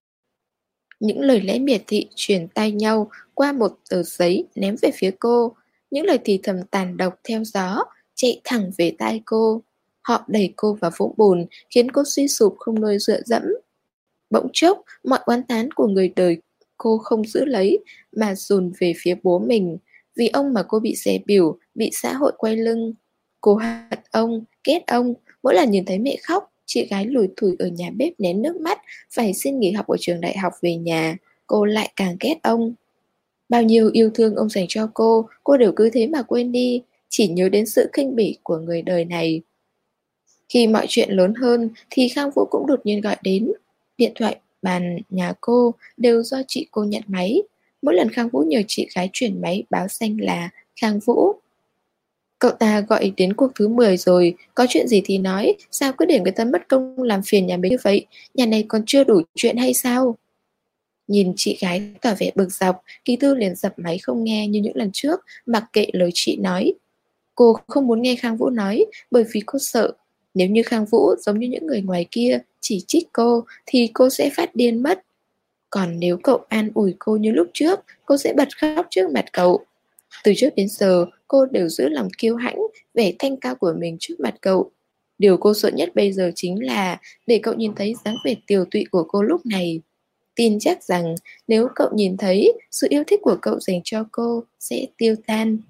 Những lời lẽ miệt thị truyền tai nhau qua một tờ giấy ném về phía cô. Những lời thì thầm tàn độc theo gió chạy thẳng về tai cô. Họ đẩy cô vào vũng bùn khiến cô suy sụp không nơi dựa dẫm. Bỗng chốc, mọi oán tán của người đời cô không giữ lấy mà dồn về phía bố mình. Vì ông mà cô bị dè bỉu, bị xã hội quay lưng. Cô hận ông, ghét ông. Mỗi lần nhìn thấy mẹ khóc, chị gái lủi thủi ở nhà bếp nén nước mắt, phải xin nghỉ học ở trường đại học về nhà, cô lại càng ghét ông. Bao nhiêu yêu thương ông dành cho cô đều cứ thế mà quên đi, chỉ nhớ đến sự khinh bỉ của người đời này. Khi mọi chuyện lớn hơn thì Khang Vũ cũng đột nhiên gọi đến. Điện thoại bàn nhà cô đều do chị cô nhận máy. Mỗi lần Khang Vũ nhờ chị gái chuyển máy báo danh là Khang Vũ. Cậu ta gọi đến cuộc thứ 10 rồi, có chuyện gì thì nói, sao cứ để người ta mất công làm phiền nhà mình như vậy, nhà này còn chưa đủ chuyện hay sao? Nhìn chị gái tỏ vẻ bực dọc, Kỳ Thư liền dập máy không nghe như những lần trước, mặc kệ lời chị nói. Cô không muốn nghe Khang Vũ nói, bởi vì cô sợ, nếu như Khang Vũ giống như những người ngoài kia chỉ trích cô, thì cô sẽ phát điên mất. Còn nếu cậu an ủi cô như lúc trước, cô sẽ bật khóc trước mặt cậu. Từ trước đến giờ, cô đều giữ lòng kiêu hãnh, vẻ thanh cao của mình trước mặt cậu. Điều cô sợ nhất bây giờ chính là để cậu nhìn thấy dáng vẻ tiều tụy của cô lúc này. Tin chắc rằng nếu cậu nhìn thấy, sự yêu thích của cậu dành cho cô sẽ tiêu tan.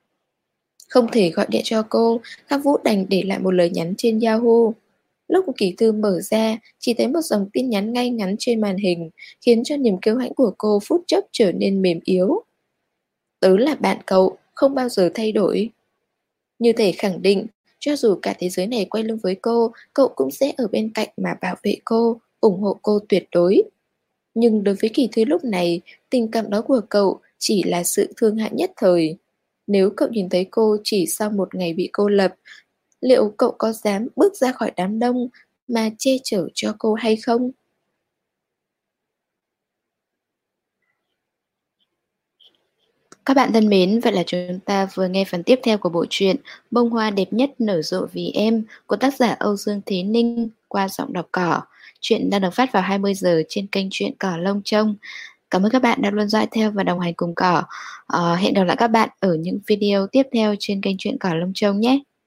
Không thể gọi điện cho cô, Khang Vũ đành để lại một lời nhắn trên Yahoo. Lúc Kỳ Thư mở ra, chỉ thấy một dòng tin nhắn ngay ngắn trên màn hình, khiến cho niềm kiêu hãnh của cô phút chốc trở nên mềm yếu. Tớ là bạn cậu, không bao giờ thay đổi. Như thể khẳng định, cho dù cả thế giới này quay lưng với cô, cậu cũng sẽ ở bên cạnh mà bảo vệ cô, ủng hộ cô tuyệt đối. Nhưng đối với Kỳ Thư lúc này, tình cảm đó của cậu chỉ là sự thương hại nhất thời. Nếu cậu nhìn thấy cô chỉ sau một ngày bị cô lập, liệu cậu có dám bước ra khỏi đám đông mà che chở cho cô hay không? Các bạn thân mến, vậy là chúng ta vừa nghe phần tiếp theo của bộ truyện Bông hoa đẹp nhất nở rộ vì em của tác giả Âu Dương Thế Ninh qua giọng đọc Cỏ. Chuyện đang được phát vào 20 giờ trên kênh Truyện Cỏ Lông Trông. Cảm ơn các bạn đã luôn dõi theo và đồng hành cùng Cỏ. Hẹn gặp lại các bạn ở những video tiếp theo trên kênh Truyện Cỏ Lông Trông nhé.